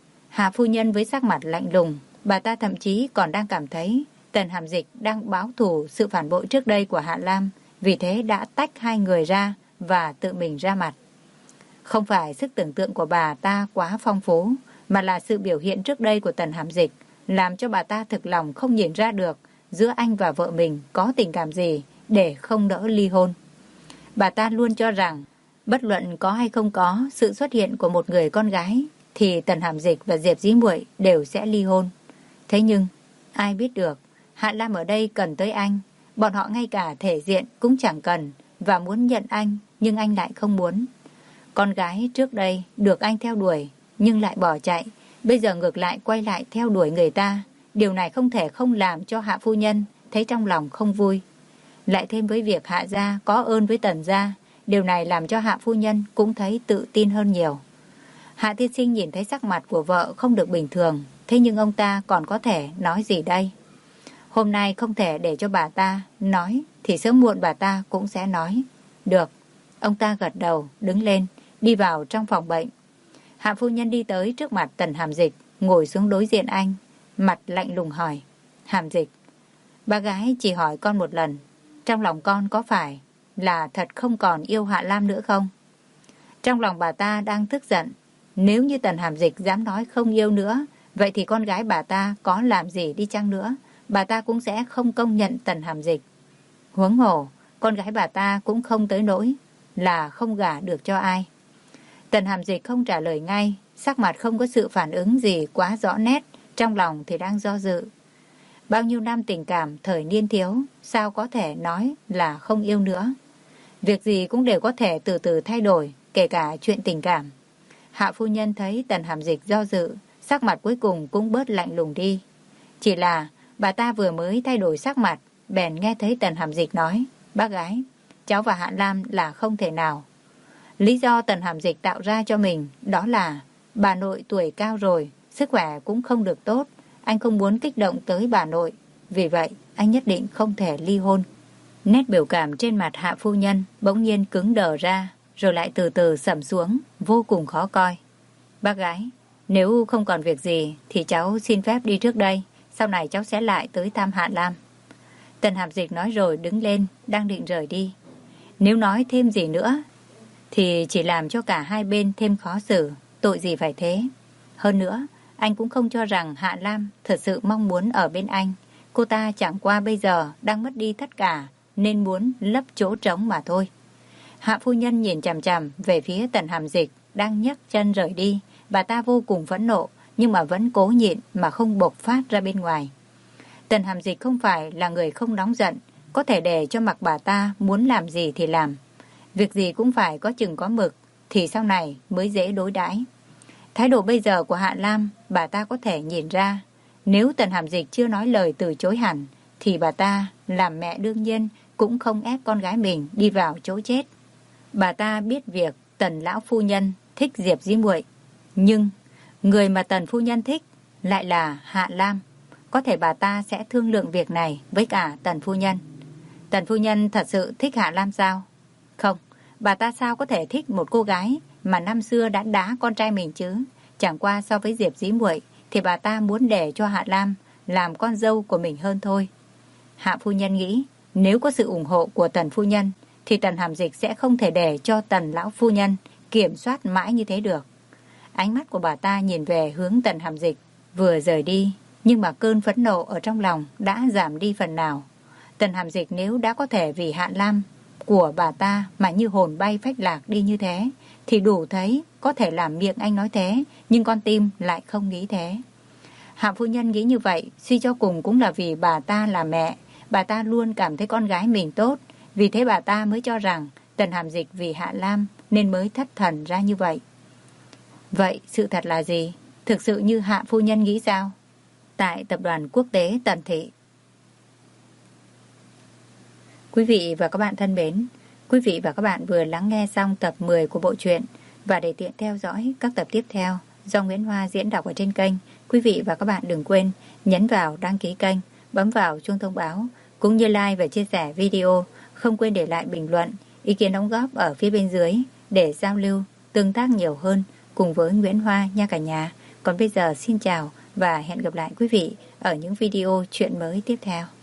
Speaker 1: Hạ phu nhân với sắc mặt lạnh lùng, bà ta thậm chí còn đang cảm thấy Tần Hàm Dịch đang báo thù sự phản bội trước đây của Hạ Lam, vì thế đã tách hai người ra và tự mình ra mặt. Không phải sức tưởng tượng của bà ta quá phong phú, mà là sự biểu hiện trước đây của Tần Hàm Dịch làm cho bà ta thực lòng không nhìn ra được giữa anh và vợ mình có tình cảm gì để không đỡ ly hôn. Bà ta luôn cho rằng bất luận có hay không có sự xuất hiện của một người con gái thì Tần Hàm Dịch và Diệp Dĩ Muội đều sẽ ly hôn. Thế nhưng ai biết được Hạ Lam ở đây cần tới anh, bọn họ ngay cả thể diện cũng chẳng cần và muốn nhận anh, nhưng anh lại không muốn. Con gái trước đây được anh theo đuổi nhưng lại bỏ chạy, bây giờ ngược lại quay lại theo đuổi người ta. Điều này không thể không làm cho Hạ phu nhân thấy trong lòng không vui. Lại thêm với việc Hạ gia có ơn với Tần gia, điều này làm cho Hạ phu nhân cũng thấy tự tin hơn nhiều. Hạ tiên sinh nhìn thấy sắc mặt của vợ không được bình thường, thế nhưng ông ta còn có thể nói gì đây? Hôm nay không thể để cho bà ta nói, thì sớm muộn bà ta cũng sẽ nói. Được. Ông ta gật đầu, đứng lên, đi vào trong phòng bệnh. Hạ phu nhân đi tới trước mặt Tần Hàm Dịch, ngồi xuống đối diện anh, mặt lạnh lùng hỏi. Hàm Dịch, bà gái chỉ hỏi con một lần, trong lòng con có phải là thật không còn yêu Hạ Lam nữa không? Trong lòng bà ta đang tức giận. Nếu như Tần Hàm Dịch dám nói không yêu nữa, vậy thì con gái bà ta có làm gì đi chăng nữa, bà ta cũng sẽ không công nhận Tần Hàm Dịch. Huống hồ, con gái bà ta cũng không tới nỗi là không gả được cho ai. Tần Hàm Dịch không trả lời ngay, sắc mặt không có sự phản ứng gì quá rõ nét, trong lòng thì đang do dự. Bao nhiêu năm tình cảm thời niên thiếu, sao có thể nói là không yêu nữa? Việc gì cũng đều có thể từ từ thay đổi, kể cả chuyện tình cảm. Hạ phu nhân thấy Tần Hàm Dịch do dự, sắc mặt cuối cùng cũng bớt lạnh lùng đi. Chỉ là bà ta vừa mới thay đổi sắc mặt, bèn nghe thấy Tần Hàm Dịch nói, bác gái, cháu và Hạ Lam là không thể nào. Lý do Tần Hàm Dịch tạo ra cho mình đó là bà nội tuổi cao rồi, sức khỏe cũng không được tốt. Anh không muốn kích động tới bà nội, vì vậy anh nhất định không thể ly hôn. Nét biểu cảm trên mặt Hạ phu nhân bỗng nhiên cứng đờ ra, rồi lại từ từ sầm xuống, vô cùng khó coi. Bác gái, nếu không còn việc gì thì cháu xin phép đi trước đây, sau này cháu sẽ lại tới thăm Hạ Lam. Tần Hàm Dịch nói rồi đứng lên, đang định rời đi. Nếu nói thêm gì nữa thì chỉ làm cho cả hai bên thêm khó xử, tội gì phải thế. Hơn nữa, anh cũng không cho rằng Hạ Lam thật sự mong muốn ở bên anh. Cô ta chẳng qua bây giờ đang mất đi tất cả, nên muốn lấp chỗ trống mà thôi. Hạ phu nhân nhìn chằm chằm về phía Tần Hàm Dịch đang nhấc chân rời đi. Bà ta vô cùng phẫn nộ, nhưng mà vẫn cố nhịn mà không bộc phát ra bên ngoài. Tần Hàm Dịch không phải là người không nóng giận, có thể để cho mặc bà ta muốn làm gì thì làm. Việc gì cũng phải có chừng có mực, thì sau này mới dễ đối đãi. Thái độ bây giờ của Hạ Lam, bà ta có thể nhìn ra. Nếu Tần Hàm Dịch chưa nói lời từ chối hẳn, thì bà ta làm mẹ đương nhiên cũng không ép con gái mình đi vào chỗ chết. Bà ta biết việc Tần lão phu nhân thích Diệp Dĩ Muội, nhưng người mà Tần phu nhân thích lại là Hạ Lam. Có thể bà ta sẽ thương lượng việc này với cả Tần phu nhân. Tần phu nhân thật sự thích Hạ Lam sao? Không, bà ta sao có thể thích một cô gái mà năm xưa đã đá con trai mình chứ? Chẳng qua so với Diệp Dĩ Muội thì bà ta muốn để cho Hạ Lam làm con dâu của mình hơn thôi. Hạ phu nhân nghĩ nếu có sự ủng hộ của Tần phu nhân thì Tần Hàm Dịch sẽ không thể để cho Tần lão phu nhân kiểm soát mãi như thế được. Ánh mắt của bà ta nhìn về hướng Tần Hàm Dịch, vừa rời đi, nhưng mà cơn phẫn nộ ở trong lòng đã giảm đi phần nào. Tần Hàm Dịch nếu đã có thể vì Hạ Lam của bà ta mà như hồn bay phách lạc đi như thế, thì đủ thấy có thể làm miệng anh nói thế, nhưng con tim lại không nghĩ thế. Hạ phu nhân nghĩ như vậy, suy cho cùng cũng là vì bà ta là mẹ, bà ta luôn cảm thấy con gái mình tốt, vì thế bà ta mới cho rằng Tần Hàm Dịch vì Hạ Lam nên mới thất thần ra như vậy. Vậy sự thật là gì? Thực sự như Hạ phu nhân nghĩ sao? Tại tập đoàn quốc tế Tần Thị. Quý vị và các bạn thân mến, quý vị và các bạn vừa lắng nghe xong tập 10 của bộ truyện, và để tiện theo dõi các tập tiếp theo do Nguyễn Hoa diễn đọc ở trên kênh, quý vị và các bạn đừng quên nhấn vào đăng ký kênh, bấm vào chuông thông báo, cũng như like và chia sẻ video. Không quên để lại bình luận, ý kiến đóng góp ở phía bên dưới để giao lưu, tương tác nhiều hơn cùng với Nguyễn Hoa nha cả nhà. Còn bây giờ xin chào và hẹn gặp lại quý vị ở những video chuyện mới tiếp theo.